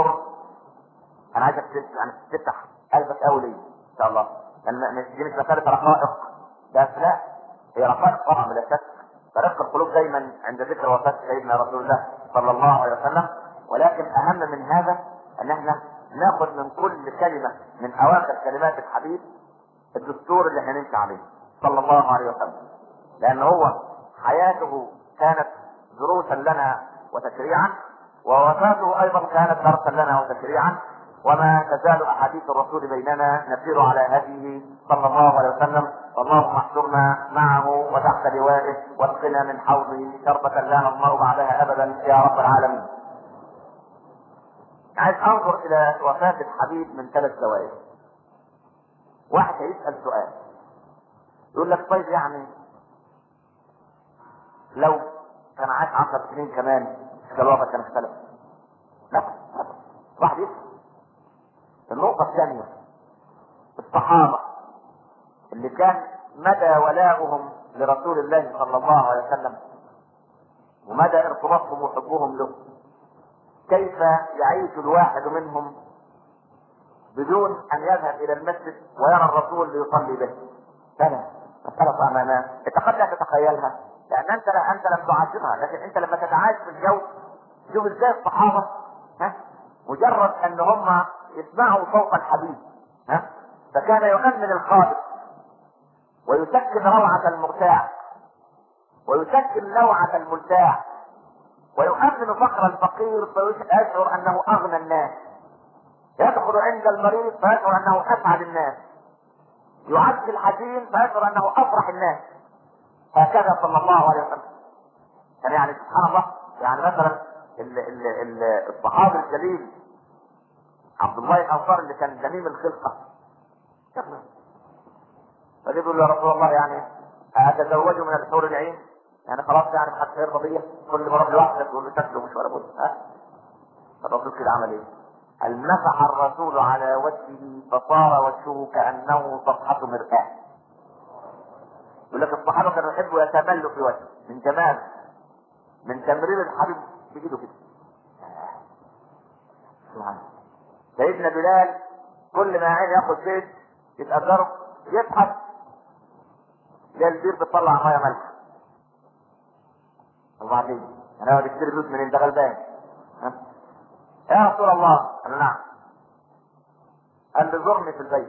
تفتح قلبك أولي إن شاء الله، لأن دي مش مسألة رقائق بس، لا، هي رقائق طبعا بلا شك، فرق القلوب دايما عند ذكر وفاة سيدنا رسول الله صلى الله عليه وسلم، ولكن أهم من هذا أن احنا ناخذ من كل كلمة من أواخر كلمات الحبيب الدستور اللي احنا نمشي عليه صلى الله عليه وسلم، لأن هو حياته كانت دروسا لنا وتشريعا، ووفاته أيضا كانت درسا لنا وتشريعا، وما تزال أحاديث الرسول بيننا نسير على هديه صلى الله عليه وسلم. اللهم احشرنا معه وتحت لوائه واسقنا من حوضه شربة لا نظمأ بعدها أبدا يا رب العالمين. عايز أنظر إلى وفاة الحبيب من 3 زوايا. واحد هيسأل سؤال يقول لك طيب يعني لو كان عاش 10 سنين كمان الوضع كان اختلف؟ لا، واحد يسأل. النقطة الثانية، الصحابة اللي كان مدى ولاؤهم لرسول الله صلى الله عليه وسلم ومدى ارتباطهم وحبهم له، كيف يعيش الواحد منهم بدون ان يذهب الى المسجد ويرى الرسول ليصلي به؟ مسألة أمانة انت قد لا تتخيلها، لان انت لم تعاشرها، لكن انت لما تتعايش في الجو شوف ازاي الصحابة مجرد ان هم يسمعوا صوت الحبيب فكان يؤمن الخالق ويسكن روعة المرتاع ويسكن لوعة الملتاع ويؤمن فقر الفقير فيشعر انه اغنى الناس، يدخل عند المريض فيشعر انه اسعد الناس، يعزي الحزين فيشعر انه افرح الناس. هكذا صلى الله عليه وسلم. يعني سبحان الله، يعني مثلا الصحابي الجليل عبد الله الانصاري اللي كان جميل الخلقه، فيقول له يا رسول الله يعني اتزوج من الحور العين؟ يعني خلاص يعني ما حدش هيرضى بيا، كل ما اروح لوحدك تقول له شكله مش ولا بد. الرسول كده عمل ايه؟ قال مسح الرسول على وجهه فصار وجهه كانه صفحه مرآة. يقول لك الصحابه كانوا يحبوا يتملوا في وجهه من جمال، من تمرير الحبيب بايده كده. سيدنا بلال كل ما عين ياخد زيت يتقدره يضحك زي البير بتطلع ميه مالحه. وبعدين انا بشتري فلوس منين؟ ده غلبان. يا رسول الله، قال نعم. قال لي زرني في البيت.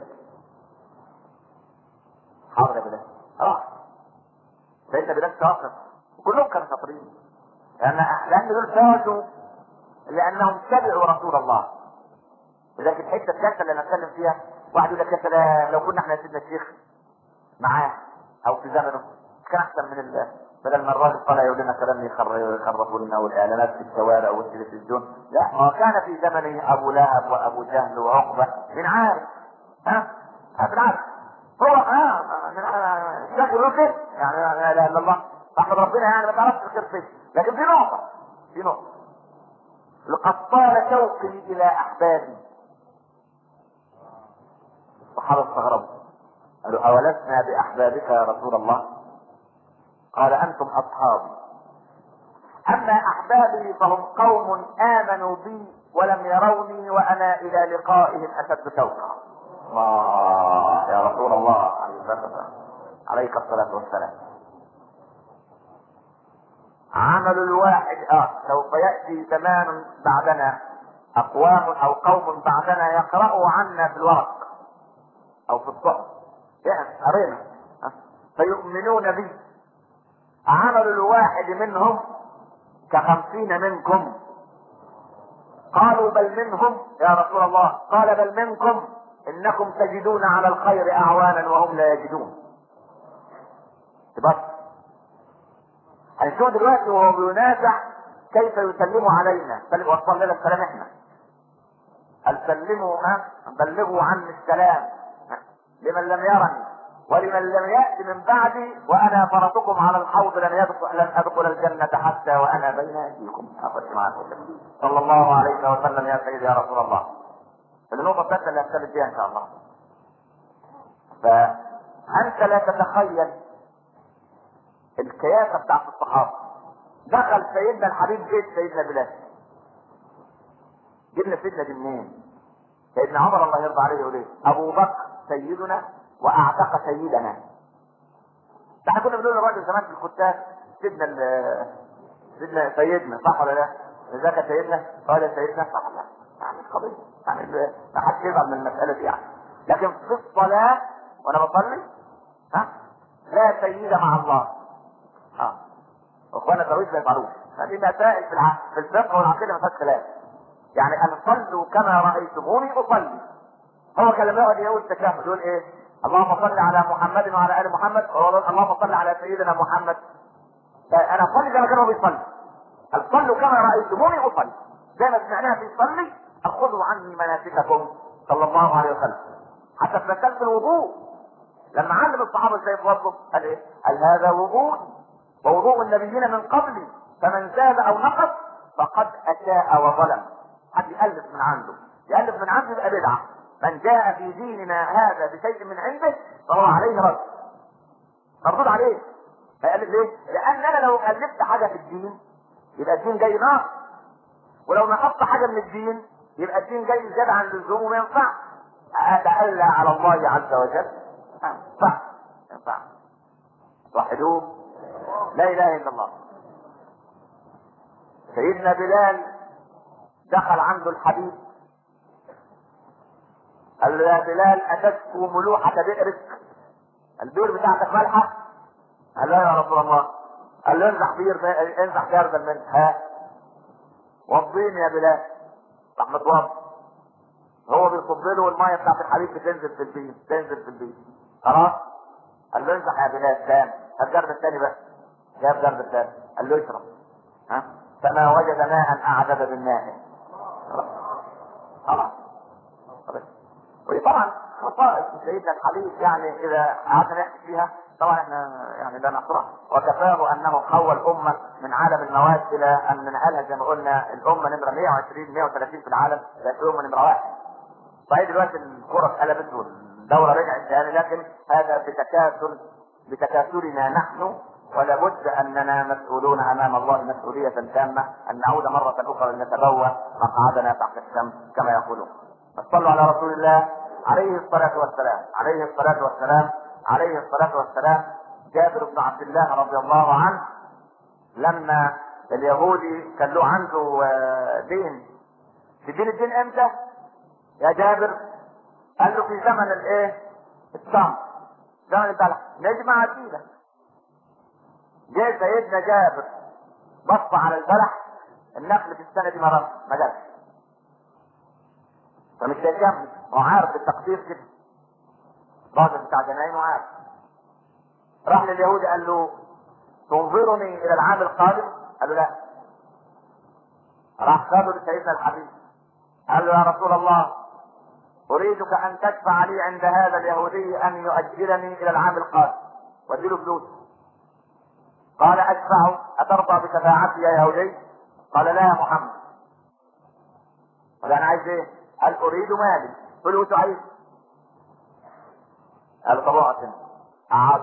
حاضر يا بلال. راح سيدنا بلال شاطر وكلهم كانوا شاطرين، لان دول فازوا لانهم تبعوا رسول الله. ولكن الحته الثالثه اللي انا اتكلم فيها، واحد يقول لك يا سلام لو كنا احنا سيدنا الشيخ معاه او في زمنه كان احسن بدل ما الراجل طالع يقول لنا كلام يخرفوا لنا والاعلانات في الشوارع والتلفزيون. لا، ما كان في زمنه ابو لهب وابو جهل وعقبه من عارف. بالعكس هو الشيخ يقول كده يعني لا اله الا الله احمد ربنا، يعني ما تعرفش الخير فين. لكن في نقطه لقد طال شوقي الى احبابي. الصحابه استغربوا قالوا اولسنا باحبابك يا رسول الله؟ قال انتم اصحابي، اما احبابي فهم قوم امنوا بي ولم يروني وانا الى لقائهم اشد شوقا. الله يا رسول الله عليك الصلاه والسلام. عمل الواحد سوف ياتي زمان بعدنا، اقوام او قوم بعدنا يقرأوا عنا في الورق او في الصحف يعني قرينا فيؤمنون بي. عمل الواحد منهم ك50 منكم. قالوا بل منهم يا رسول الله؟ قال بل منكم، انكم تجدون على الخير اعوانا وهم لا يجدون. بس هنشوف دلوقتي وهو بينازع كيف يسلموا علينا. وصل لنا السلام احنا، هل سلموا بلغوا عني السلام لمن لم يرني ولمن لم يأتي من بعدي وانا فرطكم على الحوض لن ادخل الجنة حتى وانا بين ايديكم. صلى الله عليه وسلم يا سيدي يا رسول الله. النقطة الثالثة اللي هنتكلم فيها ان شاء الله. فانت لا تتخيل الكياسة بتاعت الصحابة. دخل سيدنا الحبيب بيت سيدنا بلال. جبنا سيدنا دي منين؟ سيدنا عمر الله يرضى عليه يقول ايه؟ ابو بكر سيدنا واعتق سيدنا. احنا كنا بنقول للراجل زمان في الكتاب سيدنا صح ولا لا؟ ازيك يا سيدنا؟ قال يا سيدنا صح ولا لا؟ يعني مش قضيه، يعني ما حدش يزعل من المساله دي يعني. لكن في الصلاه وانا بصلي لا سيد مع الله. واخوانا التراويح ما يفعلوش. هذه مسائل في الفقه والعقيده ما فيهاش خلاف. يعني ان صلوا كما رايتموني اصلي. هو كان لما يقعد يقول التشهد يقول ايه؟ اللهم صل على محمد وعلى ال محمد، اللهم صل على سيدنا محمد. انا اصلي زي ما كانوا بيصلي. صلوا كما رايتموني اصلي. زي ما سمعناها بيصلي اخذوا عني مناسككم صلى الله عليه وسلم. حتى في مساله الوضوء لما علم الصحابه ازاي يتوضوا قال ايه؟ قال هذا وضوء ووضوء النبيين من قبلي فمن زاد او نقص فقد اساء وظلم. حد يالف من عنده يبقى بدعه. من جاء في ديننا هذا بشيء من عنده فهو عليه رد، مردود عليه. هيألف ليه؟ لان انا لو الفت حاجه في الدين يبقى الدين جاي ناقص، ولو نقصت حاجه من الدين يبقى الدين جاي زياده عن اللزوم وما ينفعش. اتألى على الله عز وجل ينفع. وحدوه لا اله الا الله. سيدنا بلال دخل عنده الحبيب قال له يا بلال اتشكو ملوحة بئرك؟ البئر بتاعتك مالحة؟ قال له يا رسول الله. قال له انزح جردل منها. وضيني يا بلال. راح متوضى. هو بيصب له والميه بتاعت الحبيب بتنزل في البيت خلاص. قال له انزح يا بلال تاني. هات جردل تاني بقى. جاب جردل تاني. قال له اشرب. فما وجد ماء اعذب من ماء. خلاص. وطبعا خصائص سيدنا الحبيب يعني اذا قعدنا نحكي فيها طبعا احنا يعني لا نحصرها. وكفاه انه حول الامه من عالم المواد الى ان ننقلها زي ما قلنا الامه نمره 120 130 في العالم بقت الامه نمره 1. صحيح دلوقتي الكره اتقلبت والدوره رجعت تاني، لكن هذا بتكاسل بتكاسلنا نحن، ولا بد اننا مسؤولون امام الله مسؤوليه تامه ان نعود مره اخرى لنتبوأ مقعدنا تحت الشمس كما يقولون. صلوا على رسول الله عليه الصلاه والسلام، عليه الصلاه والسلام، عليه الصلاه والسلام. جابر بن عبد الله رضي الله عنه لما اليهودي كان له عنده دين، تدين الدين امتى يا جابر؟ قال له في زمن الايه؟ الصمت، زمن البلح، نجمع عديدة. جاء سيدنا جابر بص على البلح، النخل في السنة دي ما جابش، فمش هيكمل، هو عارف التقدير كده، الراجل بتاع جناين وعارف. راح لليهودي قال له تنظرني الى العام القادم؟ قال له لا. راح خده لسيدنا الحبيب قال له يا رسول الله اريدك ان تدفع لي عند هذا اليهودي ان يؤجلني الى العام القادم واديله فلوس. قال ادفعه، اترضى بشفاعتي يا يهودي؟ قال لا يا محمد. قال انا عايز ايه؟ قال اريد مالي، فلوس عايز. قال طب اقعد، قعد.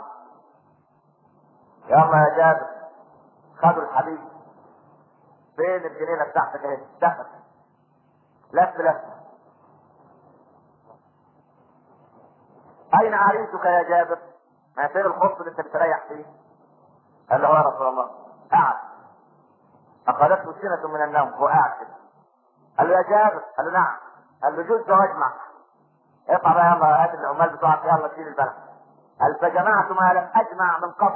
يلا يا جابر، خدوا الحبيب، فين الجنينه بتاعتك اهي؟ دخل لف. اين عريسك يا جابر؟ ما فين الخط اللي انت بتريح فيه؟ قال له يا رسول الله قعد، اخذته سنة من النوم، هو قاعد كده. قال له يا جابر؟ قال له نعم. قال له جز واجمع، اطلع بقى يلا هات العمال بتوعك يلا تشيل البلد. قال فجمعت ما لم اجمع من قبل،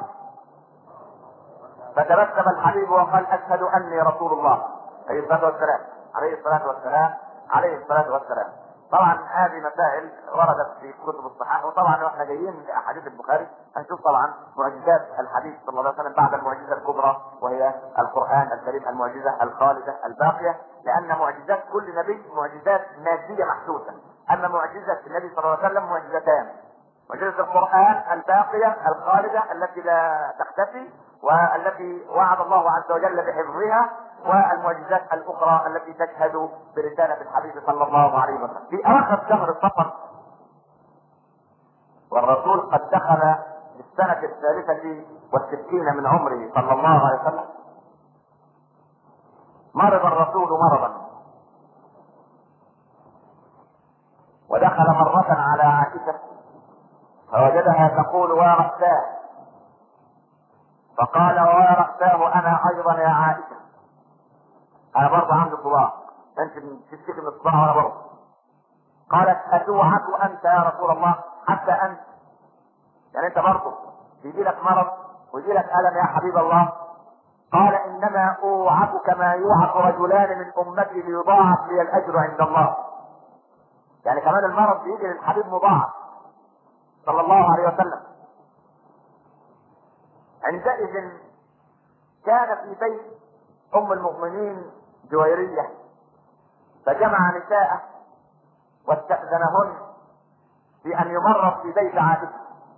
فتبسم الحبيب وقال اشهد اني رسول الله عليه الصلاه والسلام، عليه الصلاه والسلام، عليه الصلاه والسلام. طبعا هذه مسائل وردت في كتب الصحاح، وطبعا واحنا جايين لاحاديث البخاري هنشوف طبعا معجزات الحديث صلى الله عليه وسلم بعد المعجزه الكبرى وهي القران الكريم، المعجزه الخالده الباقيه، لان معجزات كل نبي معجزات ماديه محسوسه، اما معجزه النبي صلى الله عليه وسلم معجزتان: معجزة القرآن الباقية الخالدة التي لا تختفي والتي وعد الله عز وجل بحفظها، والمعجزات الأخرى التي تشهد برسالة الحبيب صلى الله عليه وسلم. في آخر شهر الصفر والرسول قد دخل في السنة 63 من عمره صلى الله عليه وسلم، مرض الرسول مرضا، ودخل مرة على عائشة فوجدها تقول ورأساه، فقال ورأساه انا ايضا يا عائشة، انا برضه عندي صداع، انت تشتكي من الصداع وانا برضه. قالت اتوعك انت يا رسول الله؟ حتى انت يعني انت برضه يجي لك مرض ويجي لك الم يا حبيب الله؟ قال انما اوعك كما يوعك رجلان من امتي ليضاعف لي الاجر عند الله. يعني كمان المرض بيجي للحبيب مضاعف صلى الله عليه وسلم. عندئذ كان في بيت ام المؤمنين جويرية، فجمع نساءه واستأذنهن في ان يمرض في بيت عائشة.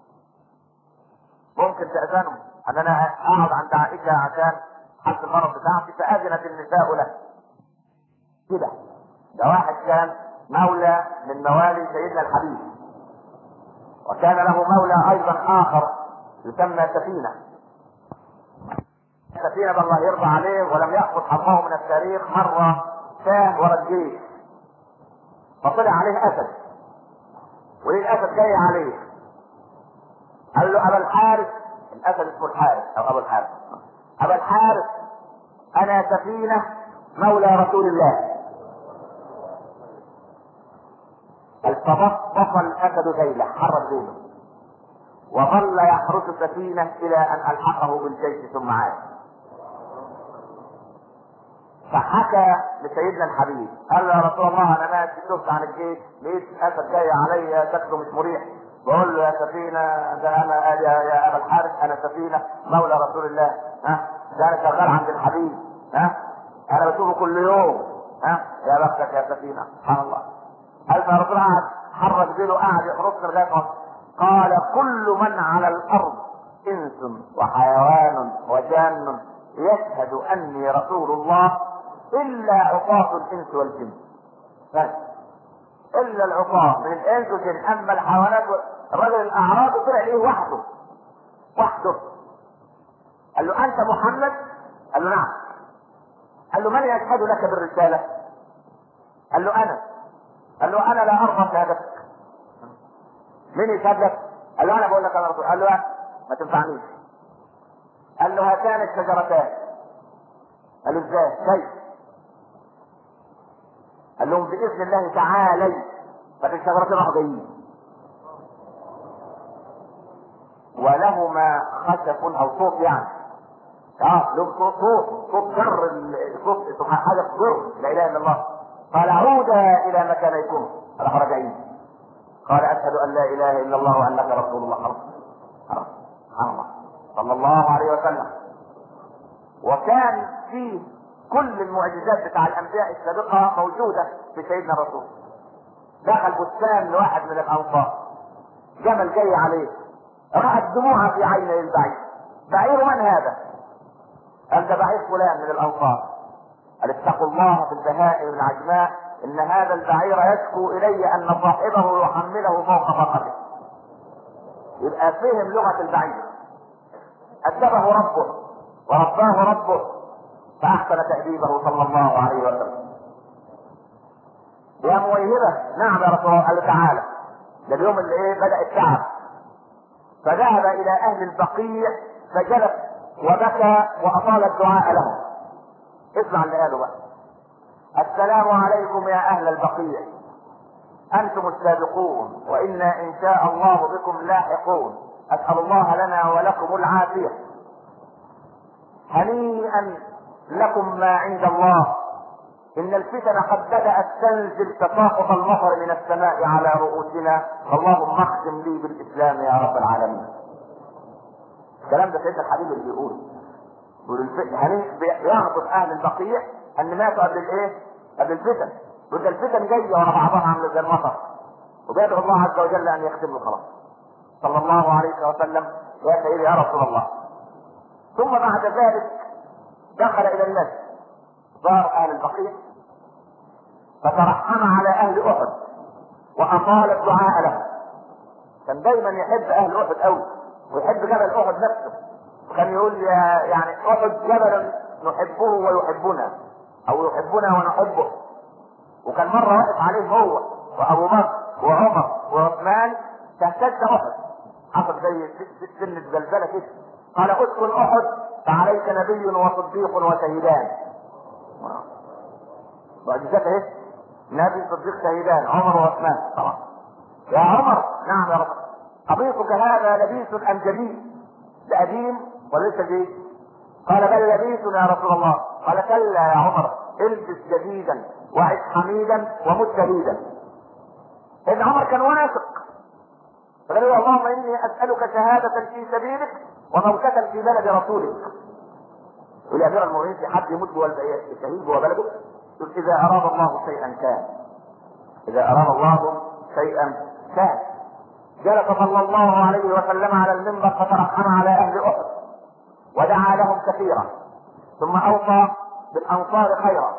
ممكن تأذنوا ان انا اقعد عند عائشة عشان حس المرض بتاعتي؟ فأذنت النساء له كده. ده واحد كان مولى من موالي سيدنا الحبيب، وكان له مولى ايضا اخر يسمى سفينة. سفينة الله يرضى عليه ولم يأخذ حظه من التاريخ، مرة شاه ورا الجيش فطلع عليه اسد، وليه الاسد جاي عليه؟ قال له ابا الحارث، الاسد اسمه الحارث او ابو الحارث، ابا الحارث انا سفينة مولى رسول الله. فبطل الاسد ذيله، حرك ذيله وظل يحرس سفينة الى ان الحقه بالجيش ثم عاد. فحكى لسيدنا الحبيب قال له يا رسول الله انا ماشي شفت عن الجيش لقيت اسد جاي عليا شكله مش مريح، بقول له يا سفينة ده انا يا ابا الحارث انا سفينة مولى رسول الله، ده انا شغال عند الحبيب، انا بشوفه كل يوم، يا بختك يا سفينة. سبحان الله. قال يا رسول الله حرك ذيله قاعد يحرسنا لغايه قال كل من على الارض انس وحيوان وجان يشهد اني رسول الله الا عقاة الانس والجن، بس الا العقاة من الانس والجن، اما الحيوانات الرجل الاعرابي طلع ليه وحده قال له انت محمد؟ قال له نعم. قال له من يشهد لك بالرسالة؟ قال له انا. قال له انا لا ارضى شهادتك. مين يشهد لك؟ قال له انا بقول لك انا رسول. قال له ما تنفعنيش. قال له هاتان الشجرتان. قال له ازاي؟ كيف؟ قال لهم باذن الله تعالى. ففي الشجرتين راحوا جايين ولهما خشب او صوت يعني له صوت جر صوت حاجه تضر لا اله الا الله. قال عودا الى مكانكم. راحوا راجعين. قال اشهد ان لا اله الا الله وانك رسول الله. خلاص صلى الله عليه وسلم. وكان فيه كل المعجزات بتاع الانبياء السابقه موجوده في سيدنا الرسول. دخل بستان لواحد من الانصار، جمل جاي عليه، راى الدموع في عيني البعير. بعير من هذا؟ قال ده بعير فلان من الانصار. قال اتقوا الله في البهائم العجماء ان هذا البعير يشكو الي ان صاحبه يحمله فوق فقده. يبقى فهم لغه البعير، ادبه ربه ورباه ربه فاحسن تاديبه صلى الله عليه وسلم. يا مويهبه. نعم يا رسول الله. قال له تعالى. ده اليوم اللي بدا التعب. فذهب الى اهل البقيع فجلس وبكى واطال الدعاء لهم. اسمع اللي قاله بقى. السلام عليكم يا اهل البقيع، انتم السابقون وانا ان شاء الله بكم لاحقون. اسال الله لنا ولكم العافيه. هنيئا لكم ما عند الله، ان الفتن قد بدات تنزل تساقط المطر من السماء على رؤوسنا، اللهم اختم لي بالاسلام يا رب العالمين. الكلام ده سيدنا الحبيب اللي بيقول بيعرف اهل البقيع ان ماتوا قبل قبل الفتن. وده الفتن جايه ورا بعضها عامله زي المطر، وبيدعو الله عز وجل ان يختم له خلاص. صلى الله عليه وسلم. يا سيدي يا رسول الله. ثم بعد ذلك دخل الى الناس، زار اهل البقيع فترحم على اهل احد واطال الدعاء لهم. كان دايما يحب اهل احد قوي ويحب جبل احد نفسه، وكان يقول يعني احد جبل نحبه ويحبنا او يحبنا ونحبه. وكان مره واقف عليه هو وابو بكر وعمر وعثمان تهتز احد، حصل زي سنه زلزله كده. قال اسكن احد فعليك نبي وصديق وشهيدان. معجزات اهي، نبي صديق شهيدان عمر وعثمان. طبعا يا عمر. نعم يا رب. قميصك هذا لبيس ام جديد؟ ده قديم وليس جديد؟ قال بل لبيس يا رسول الله. قال كلا يا عمر، البس جديدا وعش حميدا ومت شهيدا. ابن عمر كان واثق فقال له اللهم اني اسالك شهاده في سبيلك وموتة في بلد رسولك. يقول يا امير المؤمنين في حد يموت جوه الشهيد جوه بلده؟ يقول اذا اراد الله شيئا كان. اذا اراد الله شيئا كان. جلس صلى الله عليه وسلم على المنبر فترحم على اهل احد ودعا لهم كثيرا، ثم اوصى بالانصار خيرا.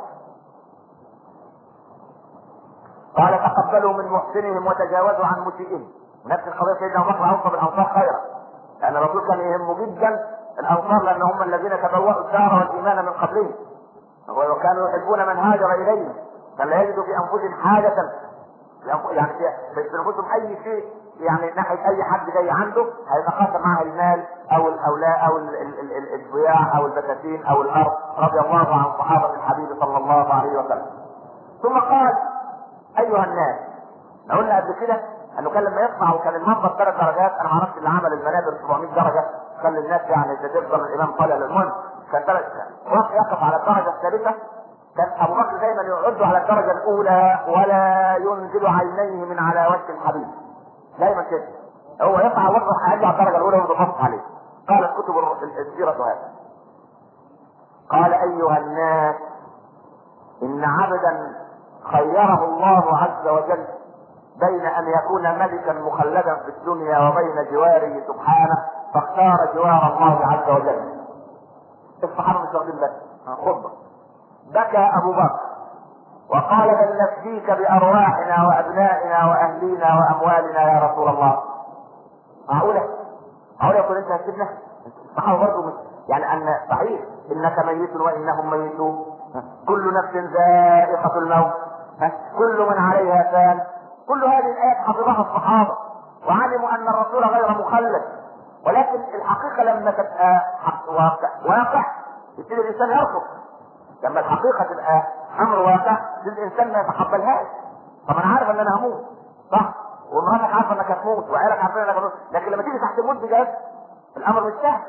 قال تقبلوا من محسنهم وتجاوزوا عن مسيئهم. نفس القضيه سيدنا ابو بكر اوصى بالانصار خيرا، لان الرسول كان يهمه جدا الانصار لان هم الذين تبوأوا الدار والايمان من قبلهم، وكانوا يحبون من هاجر اليهم، فلا يجدوا في انفسهم حاجه يعني في انفسهم اي شيء يعني ناحيه اي حد جاي عنده هيتقاسم معه المال او الاولاد او الضياع او البساتين او الارض، رضي الله عن صحابه الحبيب صلى الله عليه وسلم. ثم قال ايها الناس. قلنا قبل كده انه كان لما يطلع وكان المنبر 3 درجات، انا ما اعرفش اللي عمل المنابر 700 درجه خلي الناس يعني تفضل الامام طالع للمنبر، كان وقت يقف على الدرجه الثالثه. كان ابو بكر دايما يعد على الدرجه الاولى ولا ينزل عينيه من على وجه الحبيب، دايما كده هو يطلع وجهه هيجي على الدرجه الاولى ويضغط عليه. قالت كتب السيره هذا. قال ايها الناس ان عبدا خيره الله عز وجل بين ان يكون ملكا مخلدا في الدنيا وبين جواره سبحانه فاختار جوار الله عز وجل. الصحابه مش واخدين بالك خطبه. بكى ابو بكر وقال بل نفديك بارواحنا وابنائنا واهلينا واموالنا يا رسول الله. معقوله يكون انت هتسيبنا؟ الصحابه برضه يعني ان صحيح انك ميت وانهم ميتون، كل نفس ذائقة الموت، كل من عليها فان. كل هذه الايات حفظها الصحابة وعلموا ان الرسول غير مخلد، ولكن الحقيقة لما تبقى واقع يبتدي الانسان يرفض. لما الحقيقة تبقى امر واقع يبتدي الانسان ما يتقبلهاش. طب انا عارف ان انا هموت، صح، ومراتك عارفه انك هتموت وعيالك عارفين انك هتموت، لكن لما تيجي تحت الموت بجد الامر مش سهل.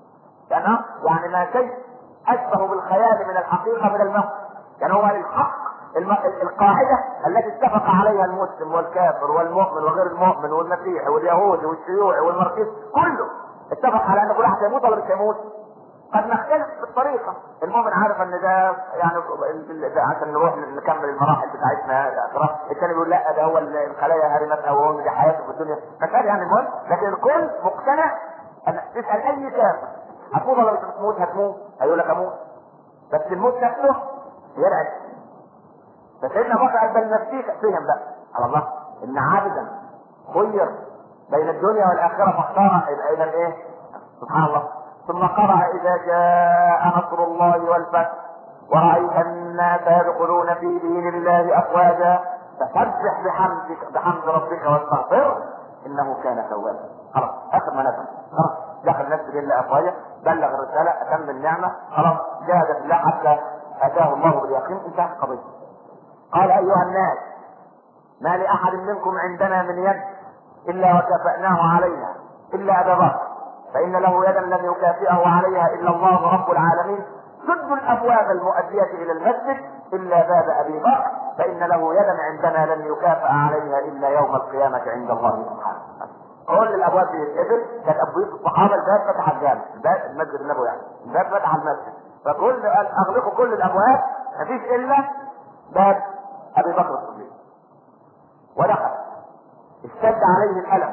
يعني ما شيء اشبه بالخيال من الحقيقه من الموت. يعني هو الحق القاعده التي اتفق عليها المسلم والكافر والمؤمن وغير المؤمن والمسيحي واليهودي والشيوعي والماركسيست كله اتفق على ان كل واحد يموت ولا مش هيموت. قد نختلف في الطريقة. المؤمن عارف ان ده يعني ده عشان نروح نكمل المراحل بتاعتنا اخرى، الثاني بيقول لا ده هو الخلايا هرمت او هو دي حياته في الدنيا، فكان يعني المهم. لكن الكل مقتنع ان تسأل اي كافر هتموت ولا مش هتموت؟ هتموت، هيقول لك اموت. بس الموت نفسه يرعب. فسيدنا بكر قال بل نفسيك فهم بقى على الله ان عابدا خير بين الدنيا والاخره فاختار الى الايه؟ سبحان الله. ثم قرأ إذا جاء نصر الله والفتح ورأيت الناس يدخلون في دين الله أفواجا فسبح بحمد ربك واستغفره إنه كان توابا. خلاص آخر ما نفهم، خلاص دخل الناس في دين الله أفواجا، بلغ الرسالة، أتم النعمة، خلاص جاهد في الله حتى أتاه الله باليقين، انتهت القضية. قال أيها الناس ما لأحد منكم عندنا من يد إلا وكافأناه عليها إلا أبا بكر فإن له يدا لم يكافئه عليها إلا الله رب العالمين. سدوا الأبواب المؤدية إلى المسجد إلا باب أبي بكر فإن له يدا عندنا لن يكافئ عليها إلا يوم القيامة عند الله سبحانه. كل الأبواب دي الإبل كانت أبواب الصحابة، الباب فتح الجامع، الباب المسجد النبوي يعني، الباب فتح المسجد، فكل أغلقوا كل الأبواب مفيش إلا باب أبي بكر الصديق. ودخل اشتد عليه الألم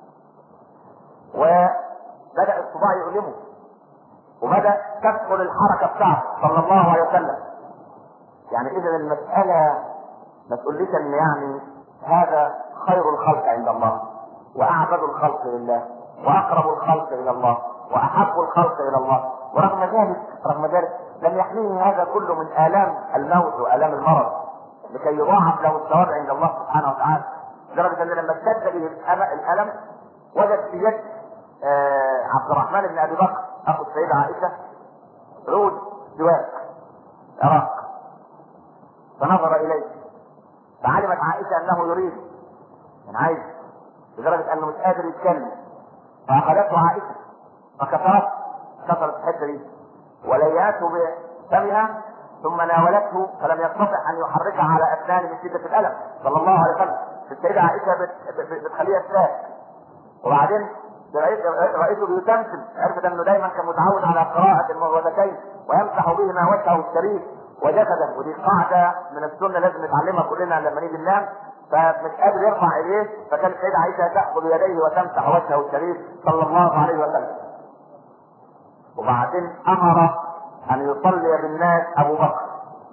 وبدأ الصباع يؤلمه وبدأ تدخل الحركة بتاعته صلى الله عليه وسلم. يعني إذا المسألة ما تقوليش ان يعني هذا خير الخلق عند الله واعبد الخلق لله واقرب الخلق الى الله واحب الخلق الى الله، ورغم ذلك لم يحميه هذا كله من آلام الموت وآلام المرض لكي يضاعف له الثواب عند الله سبحانه وتعالى. لدرجة ان لما اشتد به الألم وجد في يد عبد الرحمن بن ابي بكر اخو السيدة عائشة عود سواك عراق، فنظر اليه فعلمت عائشة انه يريد من عايز، لدرجة انه مش قادر يتكلم، فاخذته عائشة كسرت الحته دي ولياته بفمها ثم ناولته فلم يستطع ان يحركها على اسنانه من شدة الالم صلى الله عليه وسلم. السيدة عائشة بتخليها الساك، وبعدين رأيته بيتمثل، عرفت انه دايما كان متعود على قراءة المعوذتين ويمسح بهما وجهه الشريف وجسده، ودي قاعدة من السنة لازم نتعلمها كلنا لما نيجي ننام، فمش قادر يرفع ايديه، فكانت السيدة عائشة تأخذ يديه وتمسح وجهه الشريف صلى الله عليه وسلم. وبعدين امر ان يصلي بالناس ابو بكر،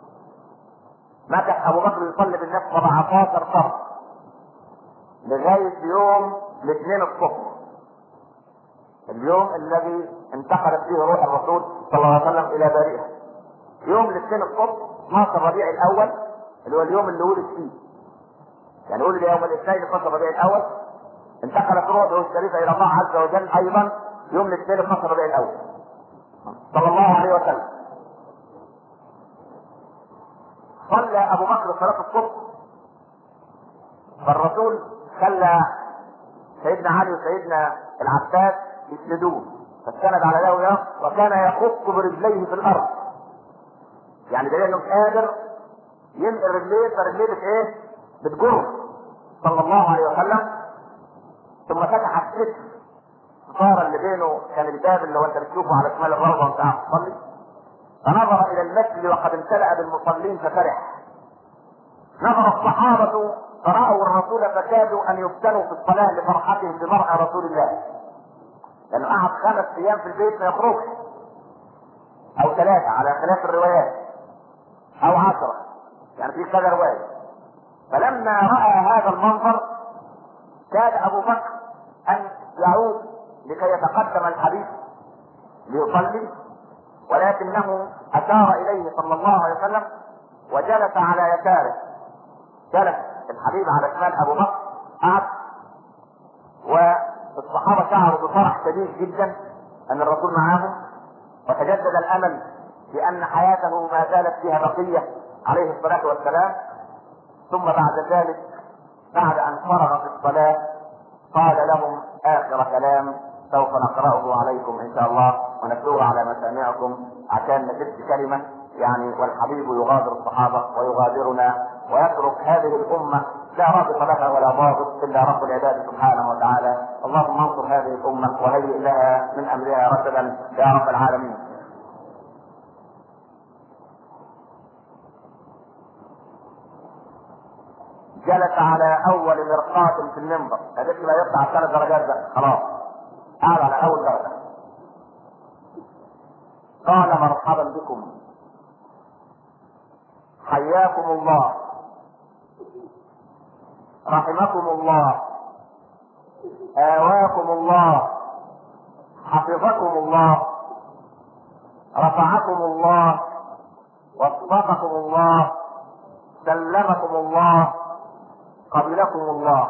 مكث ابو بكر يصلي بالناس 17 فرض لغاية يوم الاثنين الصبح، اليوم الذي انتقلت فيه روح الرسول صلى الله عليه وسلم الى بارئه. يوم الاثنين الصبح 12 ربيع الاول اللي هو اليوم اللي ولد فيه، يعني ولد يوم الاثنين 12 ربيع الاول، انتقلت روحه الشريفه الى الله عز وجل ايضا يوم الاثنين 12 ربيع الاول صلى الله عليه وسلم. صلى ابو بكر صلاه الصبح، فالرسول خلى سيدنا علي وسيدنا العباس يسندوه، فاستند على ده وده وكان يخط برجليه في الارض، يعني دليل انه مش قادر ينقل رجليه، فرجليه بتجر صلى الله عليه وسلم. ثم فتح الستر الستاره اللي بينه كان الباب اللي هو انت بتشوفه على شمال الروضه وانت قاعد تصلي، فنظر الى المسجد وقد امتلأ بالمصلين ففرح. نظر الصحابه فرأوا الرسول فكادوا ان يفتنوا في الصلاه لفرحتهم بمرأى رسول الله، لانه قعد 5 ايام في البيت ما يخرجش، او 3 على خلاف الروايات، او 10، يعني في كذا روايه. فلما رأى هذا المنظر كاد ابو بكر ان يعود لكي يتقدم الحديث ليصلي، ولكنه أشار إليه صلى الله عليه وسلم وجلس على يساره. جلس الحبيب على شمال أبو بكر، قعد، والصحابة شعروا بفرح شديد جدا أن الرسول معاهم، وتجدد الأمل بأن حياته ما زالت فيها بقية عليه الصلاة والسلام. ثم بعد ذلك بعد أن فرغ في الصلاة قال لهم آخر كلام سوف نقرأه عليكم إن شاء الله ونتلوه على مسامعكم عشان نجد كلمة يعني. والحبيب يغادر الصحابة ويغادرنا ويترك هذه الأمة لا رابط لها ولا ضابط إلا رب العباد سبحانه وتعالى. اللهم انصر هذه الأمة وهيئ لها من أمرها رشدا يا رب العالمين. جلس على أول مرقاة في المنبر، هذيك لا يطلع 3 درجات ده خلاص، قعد على أول درجة. قال مرحبا بكم، حياكم الله، رحمكم الله، آواكم الله، حفظكم الله، رفعكم الله، وفقكم الله، سلمكم الله، قبلكم الله.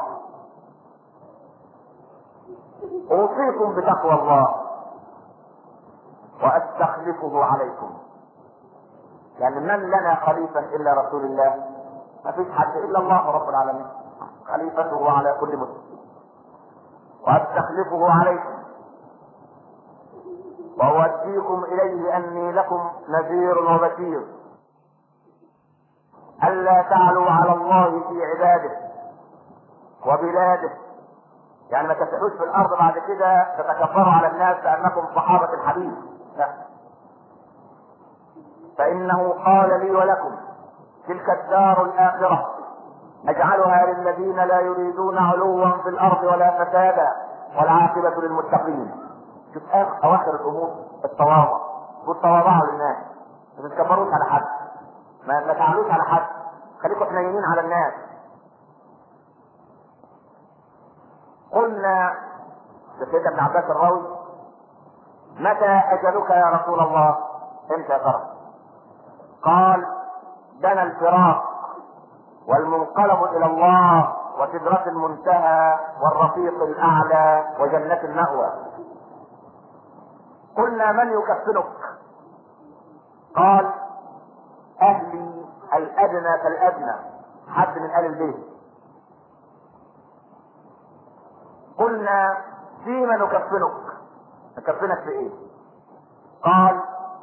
أوصيكم بتقوى الله وأستخلفه عليكم. يعني من لنا خليفة إلا رسول الله؟ ما فيش حد إلا الله رب العالمين خليفته على كل مسلم. وأستخلفه عليكم وأوديكم إليه أني لكم نذير وبشير، ألا تعلوا على الله في عباده وبلاده. يعني ما تسألوش في الأرض بعد كده تتكبروا على الناس لأنكم صحابة الحبيب، لا. فإنه قال لي ولكم تلك الدار الآخرة نجعلها للذين لا يريدون علوا في الأرض ولا فسادا والعاقبة للمتقين. شوف أواخر الأمور التواضع، والتواضع للناس، ما تتكبروش على حد، ما تعلوش على حد، خليكم حنينين على الناس. قلنا لسيدنا ابن عباس الراوي متى أجلك يا رسول الله؟ امتى يا ترى؟ قال دنا الفراق والمنقلب إلى الله وسدرة المنتهى والرفيق الأعلى وجنة المأوى. قلنا من يكفنك؟ قال أهلي الأدنى فالأدنى، حد من أهل البيت. قلنا فيما نكفنك؟ نكفنك في ايه؟ قال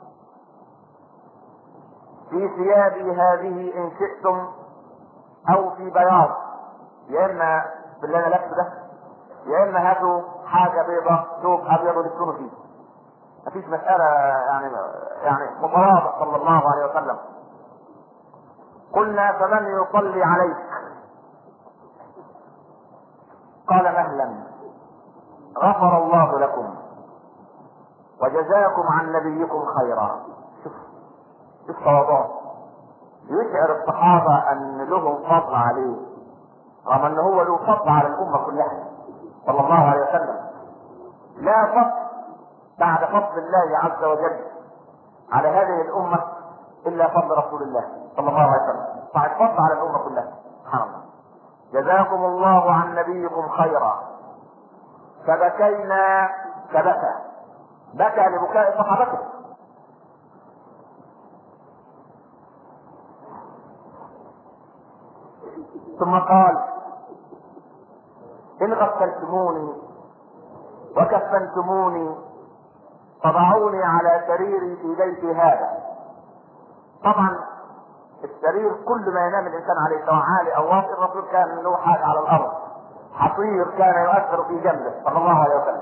في ثيابي هذه ان شئتم او في بياض، يا اما في اللي انا لابسه ده يا اما هاتوا حاجه بيضاء ثوب ابيض وتكونوا فيه. مفيش مساله يعني متواضع صلى الله عليه وسلم. قلنا فمن يصلي عليك؟ قال مهلا غفر الله لكم وجزاكم عن نبيكم خيرا. شوف تواضعه، يشعر الصحابة ان لهم فضل عليه رغم ان هو له فضل على الامة كلها صلى الله عليه وسلم. لا فضل بعد فضل الله عز وجل على هذه الامة الا فضل رسول الله صلى الله عليه وسلم، بعد فضل على الامة كلها. سبحان الله. جزاكم الله عن نبيكم خيرا. فبكينا فبكى، بكى لبكاء صحابته. ثم قال إن غسلتموني وكفنتموني فضعوني على سريري في بيتي هذا. طبعا السرير كل ما ينام الإنسان عليه سواء عالي أو واطي، الرسول كان له حاجة على الأرض، حصير كان يؤثر في جنبه صلى الله عليه وسلم.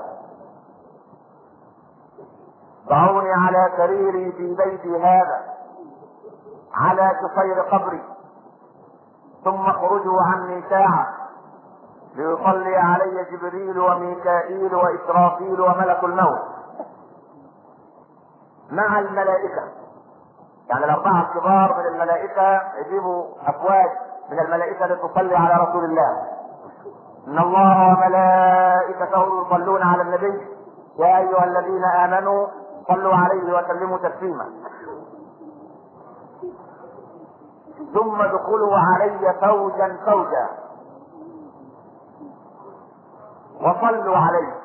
ضعوني على سريري في بيتي هذا على شفير قبري، ثم اخرجوا عني ساعة ليصلي علي جبريل وميكائيل وإسرافيل وملك الموت مع الملائكة. يعني الأربعة الكبار من الملائكة يجيبوا أفواج من الملائكة لتصلي على رسول الله. إن الله وملائكته يصلون على النبي يا أيها الذين آمنوا صلوا عليه وسلموا تسليما. ثم ادخلوا علي فوجا فوجا وصلوا عليه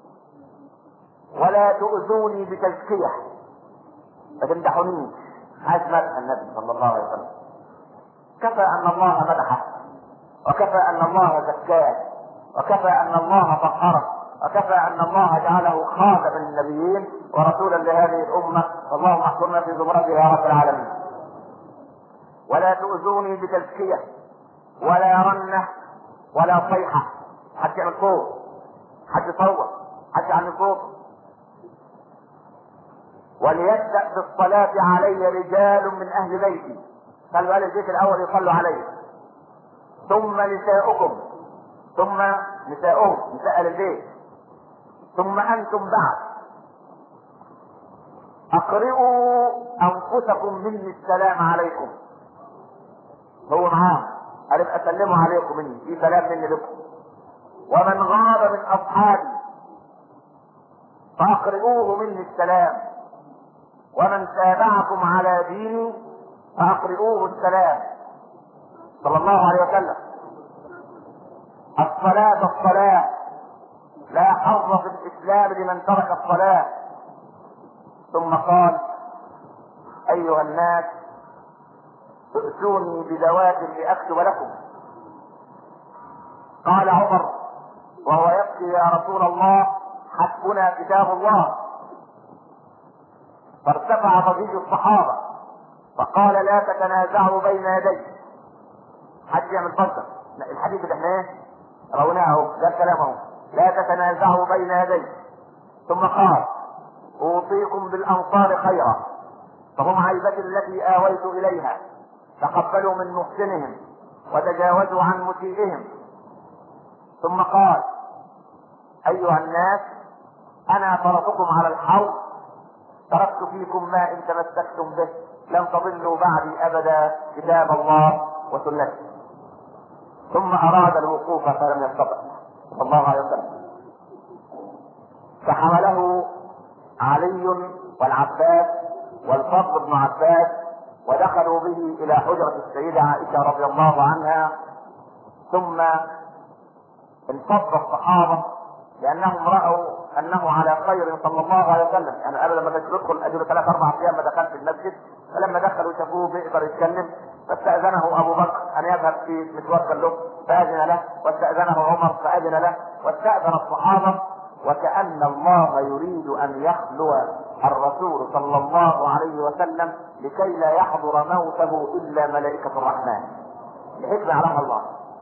ولا تؤذوني بتزكية، ما تمدحونيش. عايز مدح النبي صلى الله عليه وسلم. كفى ان الله مدحه، وكفى ان الله زكاه، وكفى ان الله طهره، وكفى ان الله جعله خاتم النبيين ورسولا لهذه الامه، اللهم احفظنا في زمرته يا رب العالمين. ولا تؤذوني بتزكيه ولا رنه ولا صيحه، حد يعمل صوت، حد يصوت، حد يعمل صوت. وليبدأ بالصلاة علي رجال من اهل بيتي، خلوا اهل البيت الاول يصلوا علي، ثم نساؤكم، ثم نساؤهم، نساء اهل البيت، ثم انتم بعد. اقرئوا انفسكم مني السلام عليكم. هو معاهم قال اسلموا عليكم مني، في سلام مني لكم. ومن غاب من اصحابي فاقرئوه مني السلام، ومن تابعكم على ديني فاقرئوه السلام. صلى الله عليه وسلم. الصلاة لا حظ في الاسلام لمن ترك الصلاة. ثم قال ايها الناس ائتوني بذوات لاكتب لكم. قال عمر وهو يبكي يا رسول الله حسبنا كتاب الله. فارتفع ضجيج الصحابة فقال لا تتنازعوا بين يدي. حد يعمل فضل الحديث اللي احنا رويناه ده كلامه، لا تتنازعوا بين يدي. ثم قال اوصيكم بالانصار خيرا، فهم عيبتي التي اويت اليها، تقبلوا من محسنهم وتجاوزوا عن مسيئهم. ثم قال ايها الناس انا تركتكم على الحوض، تركت فيكم ما ان تمسكتم به لن تضلوا بعدي ابدا، كتاب الله وسنتي. ثم اراد الوقوف فلم يستطع صلى الله عليه وسلم، فحمله علي والعباس والفضل بن عباس ودخلوا به الى حجرة السيدة عائشة رضي الله عنها. ثم انفض الصحابة لانهم رأوا انه على خير صلى الله عليه وسلم، يعني ابدا ما كانش يدخل اجل 3-4 ايام ما دخل في المسجد، فلما دخلوا شافوه بيقدر يتكلم فاستأذنه ابو بكر ان يذهب في مشوار له فاذن له، واستأذنه عمر فاذن له، واستأذن الصحابة. وكأن الله يريد ان يخلو الرسول صلى الله عليه وسلم لكي لا يحضر موته الا ملائكة الرحمن، لحكمة يعلمها الله.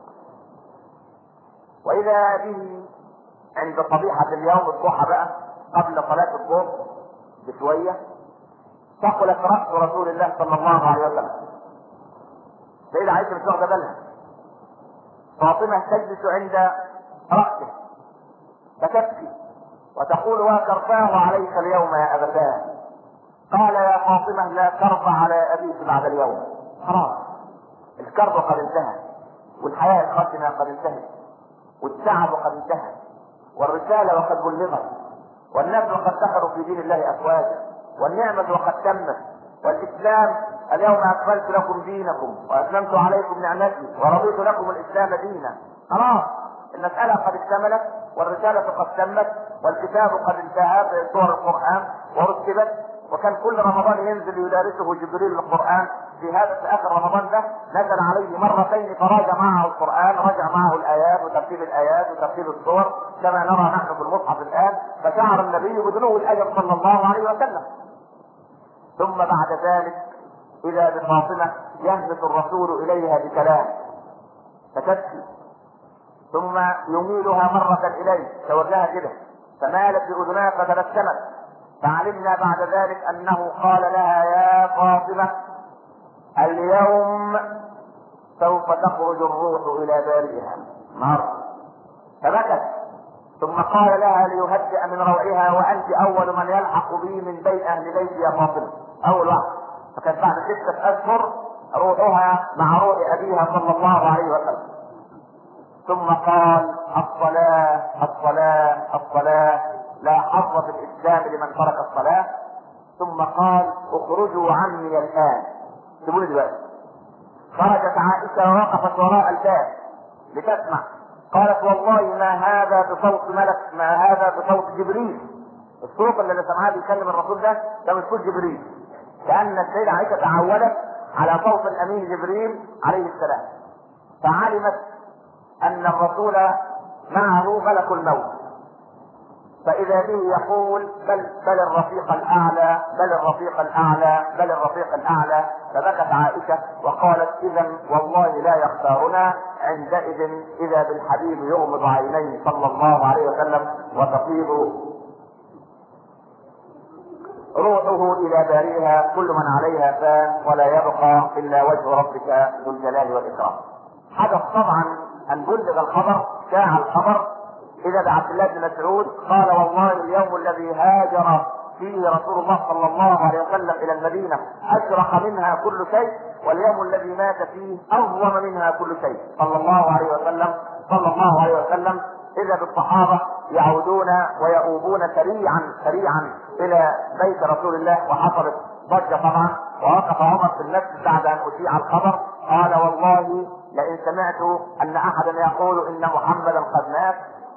واذا به عند صبيحة اليوم الضحى بقى قبل صلاة الظهر بشوية ثقلت رأس رسول الله صلى الله عليه وسلم. سيدة عائشة مش واخدة بالها، فاطمة تجلس عند رأسه فتبكي وتقول وكرفاه عليك اليوم يا أبتاه. قال يا فاطمة لا كرب على أبيك بعد اليوم، خلاص الكرب قد انتهى، والحياة الخاتمة قد انتهت، والتعب قد انتهى، والرسالة وقد بلغت، والناس وقد دخلوا في دين الله أفواجا، والنعمة وقد تمت، والإسلام اليوم أكملت لكم دينكم وأتممت عليكم نعمتي ورضيت لكم الإسلام دينا. خلاص المسألة قد اكتملت، والرسالة قد تمت، والكتاب قد انتهى في سور القرآن ورتبت. وكان كل رمضان ينزل يدارسه جبريل القرآن. في اخر رمضان ده نزل عليه مرتين فراجع معه القرآن، رجع معه الآيات وترتيب الآيات وترتيب السور كما نرى نحن في المصحف الآن. فشعر النبي بدنو الأجر صلى الله عليه وسلم. ثم بعد ذلك إذا بفاطمة يهبط الرسول إليها بكلام فتبكي، ثم يميلها مرة إليه تولها كده فمالت بأذنها فتبسمت، فعلمنا بعد ذلك أنه قال لها يا فاطمة اليوم سوف تخرج الروح إلى بارئها مرة، فبكت. ثم قال لها ليهدئ من روعها وأنت أول من يلحق بي من بين أهل بيتي يا فاطمة، أول واحد. فكانت بعد 6 أشهر روحها مع روح أبيها صلى الله عليه وسلم. ثم قال الصلاة الصلاة الصلاة، لا حظ في الإسلام لمن ترك الصلاة. اخرجوا عني الان، سيبوني دلوقتي. خرجت عائشة ووقفت وراء الباب لتسمع. قالت والله ما هذا بصوت ملك، ما هذا بصوت جبريل. الصوت اللي سمعاه بيكلم الرسول ده مش صوت جبريل. كأن السيدة عائشة تعودت على صوت الامين جبريل عليه السلام، فعلمت ان الرسول معه ملك الموت، فاذا به يقول بل الرفيق الاعلى، بل الرفيق الاعلى، بل الرفيق الاعلى. فبكت عائشة وقالت اذا والله لا يختارنا. عندئذ اذا بالحبيب يغمض عينيه صلى الله عليه وسلم وتفيض روحه الى بارئها، كل من عليها فان ولا يبقى الا وجه ربك ذو الجلال والاكرام. حدث طبعا ان بلغ الخبر، شاع الخبر اذا بعبد الله بن مسعود قال والله اليوم الذي هاجر فيه رسول الله صلى الله عليه وسلم الى المدينه اشرق منها كل شيء، واليوم الذي مات فيه اظلم منها كل شيء صلى الله عليه وسلم صلى الله عليه وسلم. اذا بالصحابه يعودون ويؤوبون سريعا الى بيت رسول الله، وحصلت ضجه طبعا. ووقف عمر في المسجد بعد ان اشيع الخبر قال والله لئن سمعت ان احدا يقول ان محمدا قد مات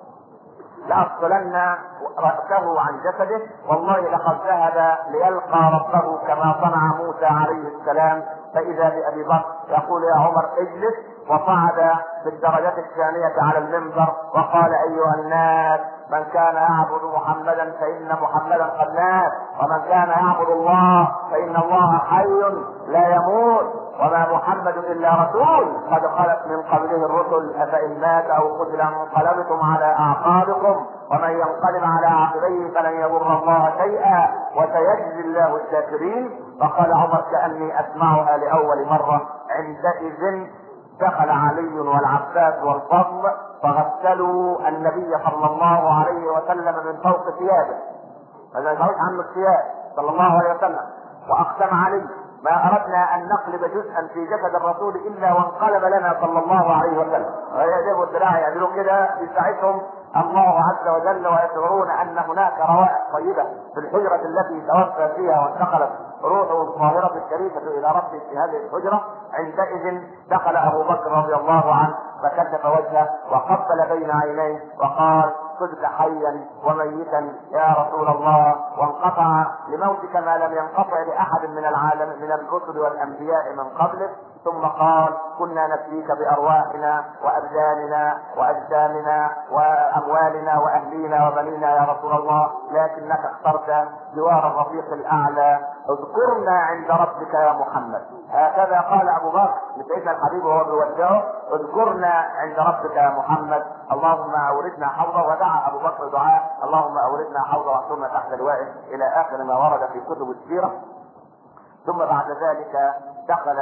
لأفصلن رأسه عن جسده، والله لقد ذهب ليلقى ربه كما صنع موسى عليه السلام. فإذا بأبي بكر يقول يا عمر اجلس، وصعد في الدرجة الثانية على المنبر وقال أيها الناس من كان يعبد محمدا فإن محمدا قد مات، ومن كان يعبد الله فإن الله حي لا يموت، وما محمد إلا رسول قد خلت من قبله الرسل أفإن مات أو قتل انقلبتم على أعقابكم ومن ينقلب على عقبيه فلن يضر الله شيئا وسيجزي الله الشاكرين. فقال عمر كأني أسمعها لأول مرة. عندئذ دخل علي والعباس والفضل فغسلوا النبي صلى الله عليه وسلم من فوق ثيابه، فلا يفوت عنه الثياب صلى الله عليه وسلم. واقسم علي ما اردنا ان نقلب جزءا في جسد الرسول الا وانقلب لنا صلى الله عليه وسلم. ويجب الدراع يعملوا كده يساعدهم الله عز وجل، ويشعرون ان هناك روائح طيبه في الحجره التي توفى فيها وانتقلت روحه الطاهره الشريفه الى ربه في هذه الحجره. عندئذ دخل ابو بكر رضي الله عنه فكشف وجهه وقبل بين عينيه وقال صدق حيا وميتا يا رسول الله، وانقطع لموتك ما لم ينقطع لاحد من العالم من الرسل والانبياء من قبلك. ثم قال كنا نفديك بارواحنا وابداننا واجسامنا واموالنا واهلينا وبنينا يا رسول الله، لكنك اخترت جوار الرفيق الاعلى. اذكرنا عند ربك يا محمد. هكذا قال ابو بكر لسيدنا الحبيب وهو بيودعه اذكرنا عند ربك يا محمد. اللهم اوردنا حوضه. ودعا ابو بكر دعاء اللهم اوردنا حوضه واحشرنا تحت لوائه الى اخر ما ورد في كتب السيره. ثم بعد ذلك دخل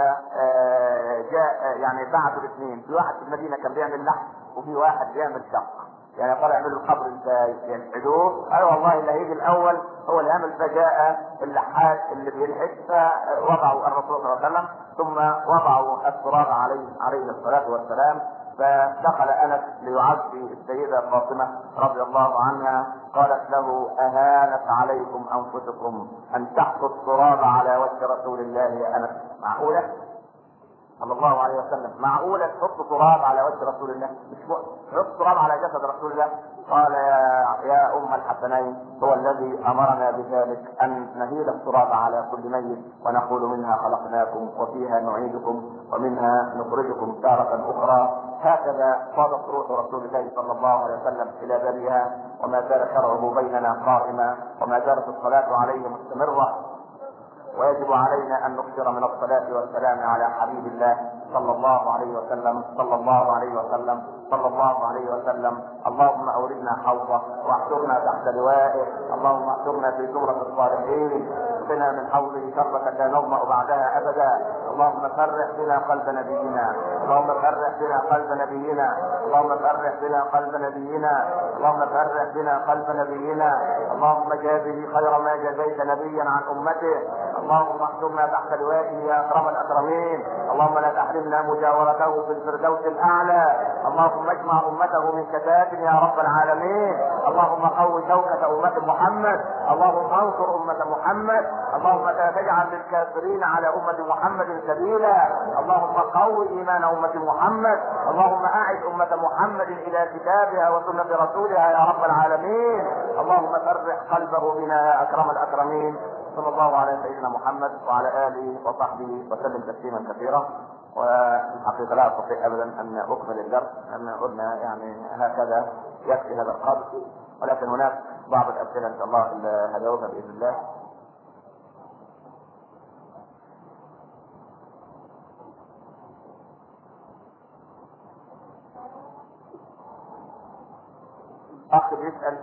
جاء يعني بعثوا الاثنين، في واحد في المدينه كان بيعمل لحم وفي واحد بيعمل شق. يعني قال اعملوا القبر ازاي؟ ينحدوه. قال والله اللي هيجي الاول هو اللي عمل. فجاء اللحاد اللي بيلحد فوضعوا الرسول صلى الله عليه وسلم ثم وضعوا التراب عليه الصلاه والسلام. فدخل انس ليعزي السيده فاطمه رضي الله عنها، قالت له اهانت عليكم انفسكم ان تحطوا التراب على وجه رسول الله يا انس؟ معقوله؟ صلى الله عليه وسلم معقوله تحط تراب على وجه رسول الله؟ مش تحط تراب على جسد رسول الله. قال يا ام الحسنين هو الذي امرنا بذلك ان نهيل التراب على كل ميت ونقول منها خلقناكم وفيها نعيدكم ومنها نخرجكم تارة اخرى. هكذا صادت روح رسول الله صلى الله عليه وسلم الى بريها، وما زال شرعه بيننا قائما، وما زالت الصلاة عليه مستمرة. ويجب علينا ان نكثر من الصلاة والسلام على حبيب الله صلى الله عليه وسلم صلى الله عليه وسلم صلى الله عليه وسلم. اللهم اوردنا حوضه واحشرنا تحت لوائه، اللهم احشرنا في زمرة الصالحين، اسقنا من حوضه شربة لا نظمأ بعدها ابدا. اللهم فرح بنا قلب نبينا، اللهم فرح بنا قلب نبينا، اللهم فرح بنا قلب نبينا، اللهم فرح بنا قلب نبينا. اللهم جازه خير ما جزيت نبيا عن امته. اللهم احشرنا تحت لوائه يا اكرم الاكرمين. اللهم لا تحرمنا مجاورته في الفردوس الاعلى. اللهم اجمع امته من كتاب يا رب العالمين. اللهم قوي شوكة امة محمد. اللهم انصر امة محمد. اللهم لا تجعل للكافرين على امة محمد سبيلا. اللهم قوي ايمان امة محمد. اللهم اعد امة محمد الى كتابها وسنة رسولها يا رب العالمين. اللهم فرح قلبه بنا يا اكرم الاكرمين. صلى الله على سيدنا محمد وعلى اله وصحبه وسلم تسليما كثيرا. والحقيقه لا استطيع ابدا ان اكمل الدرس لان قلنا يعني هكذا يكفي هذا القدر، ولكن هناك بعض الاسئله ان شاء الله هجاوبها باذن الله. اخ بيسال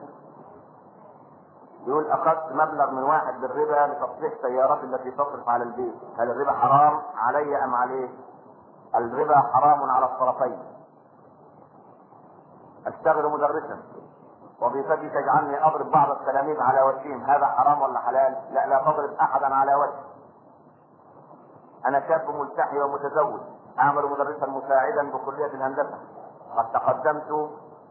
يقول اخذت مبلغ من واحد بالربا لتصليح سيارتي التي تصرف على البيت، هل الربا حرام علي ام عليه؟ الربا حرام على الطرفين. اشتغل مدرسا وظيفتي تجعلني اضرب بعض التلاميذ على وجههم، هذا حرام ولا حلال؟ لا تضرب احدا على وجه. انا شاب ملتحي ومتزوج اعمل مدرسا مساعدا بكلية الهندسة، قد تقدمت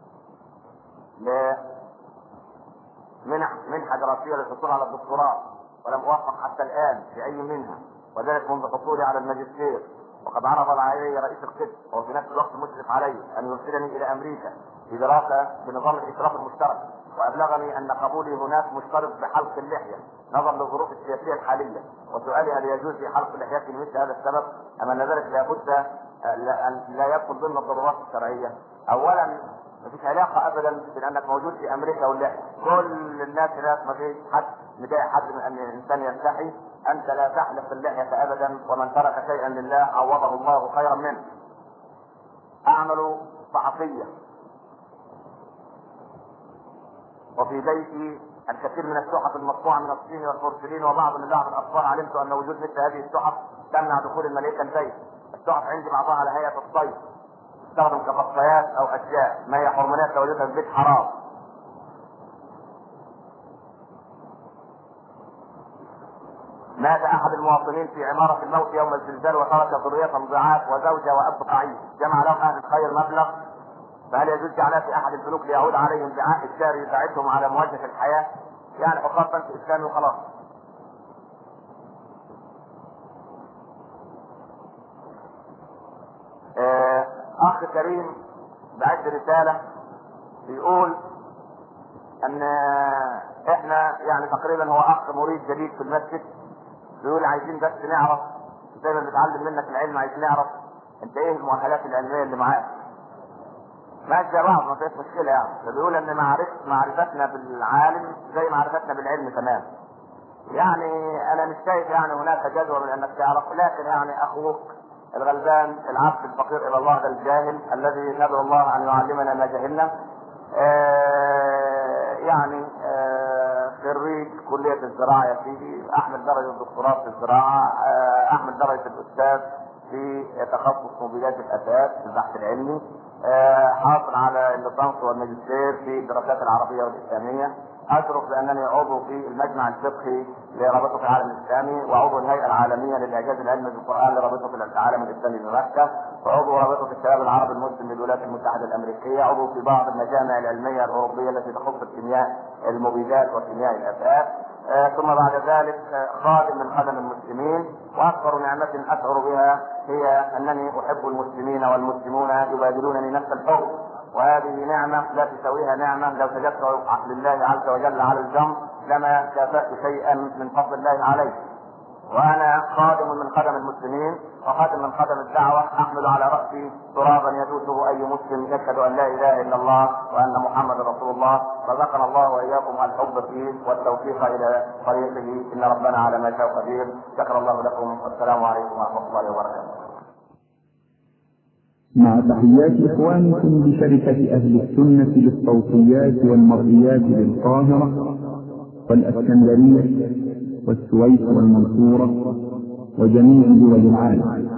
منحة دراسية للحصول على الدكتوراه ولم اوفق حتى الان في اي منها، وذلك منذ حصولي على الماجستير. وقد عرض علي رئيس القسم وهو في نفس الوقت مشرف علي ان يرسلني الى امريكا في دراسة بنظام الاشراف المشترك، وابلغني ان قبولي هناك مشترط بحلق اللحية نظرا للظروف السياسية الحالية. وسؤالي هل يجوز لي حلق لحيتي لمثل هذا السبب ام ان ذلك لابد ان لا يدخل ضمن الضرورات الشرعية؟ اولا مفيش علاقة ابدا بين انك موجود في امريكا واللحية، كل الناس هناك مفيش حد مضايق حد من ان الانسان يلتحي. انت لا تحلق اللحية ابدا، ومن ترك شيئا لله عوضه الله خيرا منه. اعمل صحفية وفي بيتي الكثير من التحف المطبوعة من الصين والبورسلين وبعض من لعب الاطفال. علمت ان وجود مثل هذه التحف تمنع دخول الملائكة البيت. التحف عندي بعضها على هيئة الصيد تستخدم كبطيات او اشياء ما هي حرمانيات لو وجدتها في البيت حرام. مات احد المواطنين في عمارة الموت يوم الزلزال وترك ذرية ضعاف وزوجة واب ضعيف، جمع لهم اهل الخير مبلغ، فهل يجوز جعلها في احد البنوك ليعود عليهم بعائد شهري يساعدهم على مواجهة الحياة؟ يعني حقوق بنك اسلامي وخلاص. اخ كريم بعت رسالة بيقول ان احنا يعني تقريبا هو اخ مريد جديد في المسجد، بيقول عايزين بس نعرف زي ما بنتعلم منك العلم، عايزين نعرف انت ايه المؤهلات العلمية اللي معاك. ماشي يا بعض ما فيش مشكلة يعني. فبيقول ان معرفتنا بالعالم زي معرفتنا بالعلم تمام. يعني انا مش شايف يعني هناك جدوى من انك تعرف، لكن يعني اخوك الغلبان العبد الفقير الى الله ده الجاهل الذي ندعو الله ان يعلمنا ما جهلنا. يعني خريج كلية الزراعة يا سيدي، احمل درجة الدكتوراه في الزراعة، احمل درجة الاستاذ في تخصص مبيدات الاساس في البحث العلمي، حاصل على الليسانس والماجستير في الدراسات العربية والاسلامية. اشرف بانني عضو في المجمع الفقهي لرابطة العالم الاسلامي، وعضو الهيئة العالمية للاعجاز العلمي بالقرآن لرابطة العالم الاسلامي بمكة، وعضو رابطة الشباب العربي المسلم بالولايات المتحدة الامريكية، عضو في بعض المجامع العلمية الاوروبية التي تخص الكيمياء المبيدات وكيمياء الاساس. ثم بعد ذلك خادم من خدم المسلمين. واكبر نعمة اشعر بها هي انني احب المسلمين والمسلمون يبادلونني نفس الحب، وهذه نعمة لا تساويها نعمة لو سجدت لله عز وجل على الجمر لما كافأت شيئا من فضل الله عليه. وانا خادم من خدم المسلمين وخادم من خدم الدعوة، احمل على رأسي ترابا يدوسه اي مسلم يشهد ان لا اله الا الله وان محمد رسول الله. رزقنا الله واياكم الحب فيه والتوفيق الى طريقه، ان ربنا على ما شاء قدير. شكر الله لكم والسلام عليكم ورحمة الله وبركاته. مع تحيات إخوانكم بشركة أهل السنة للصوتيات والمرئيات بالقاهرة والإسكندرية والسويس والمنصورة وجميع دول العالم.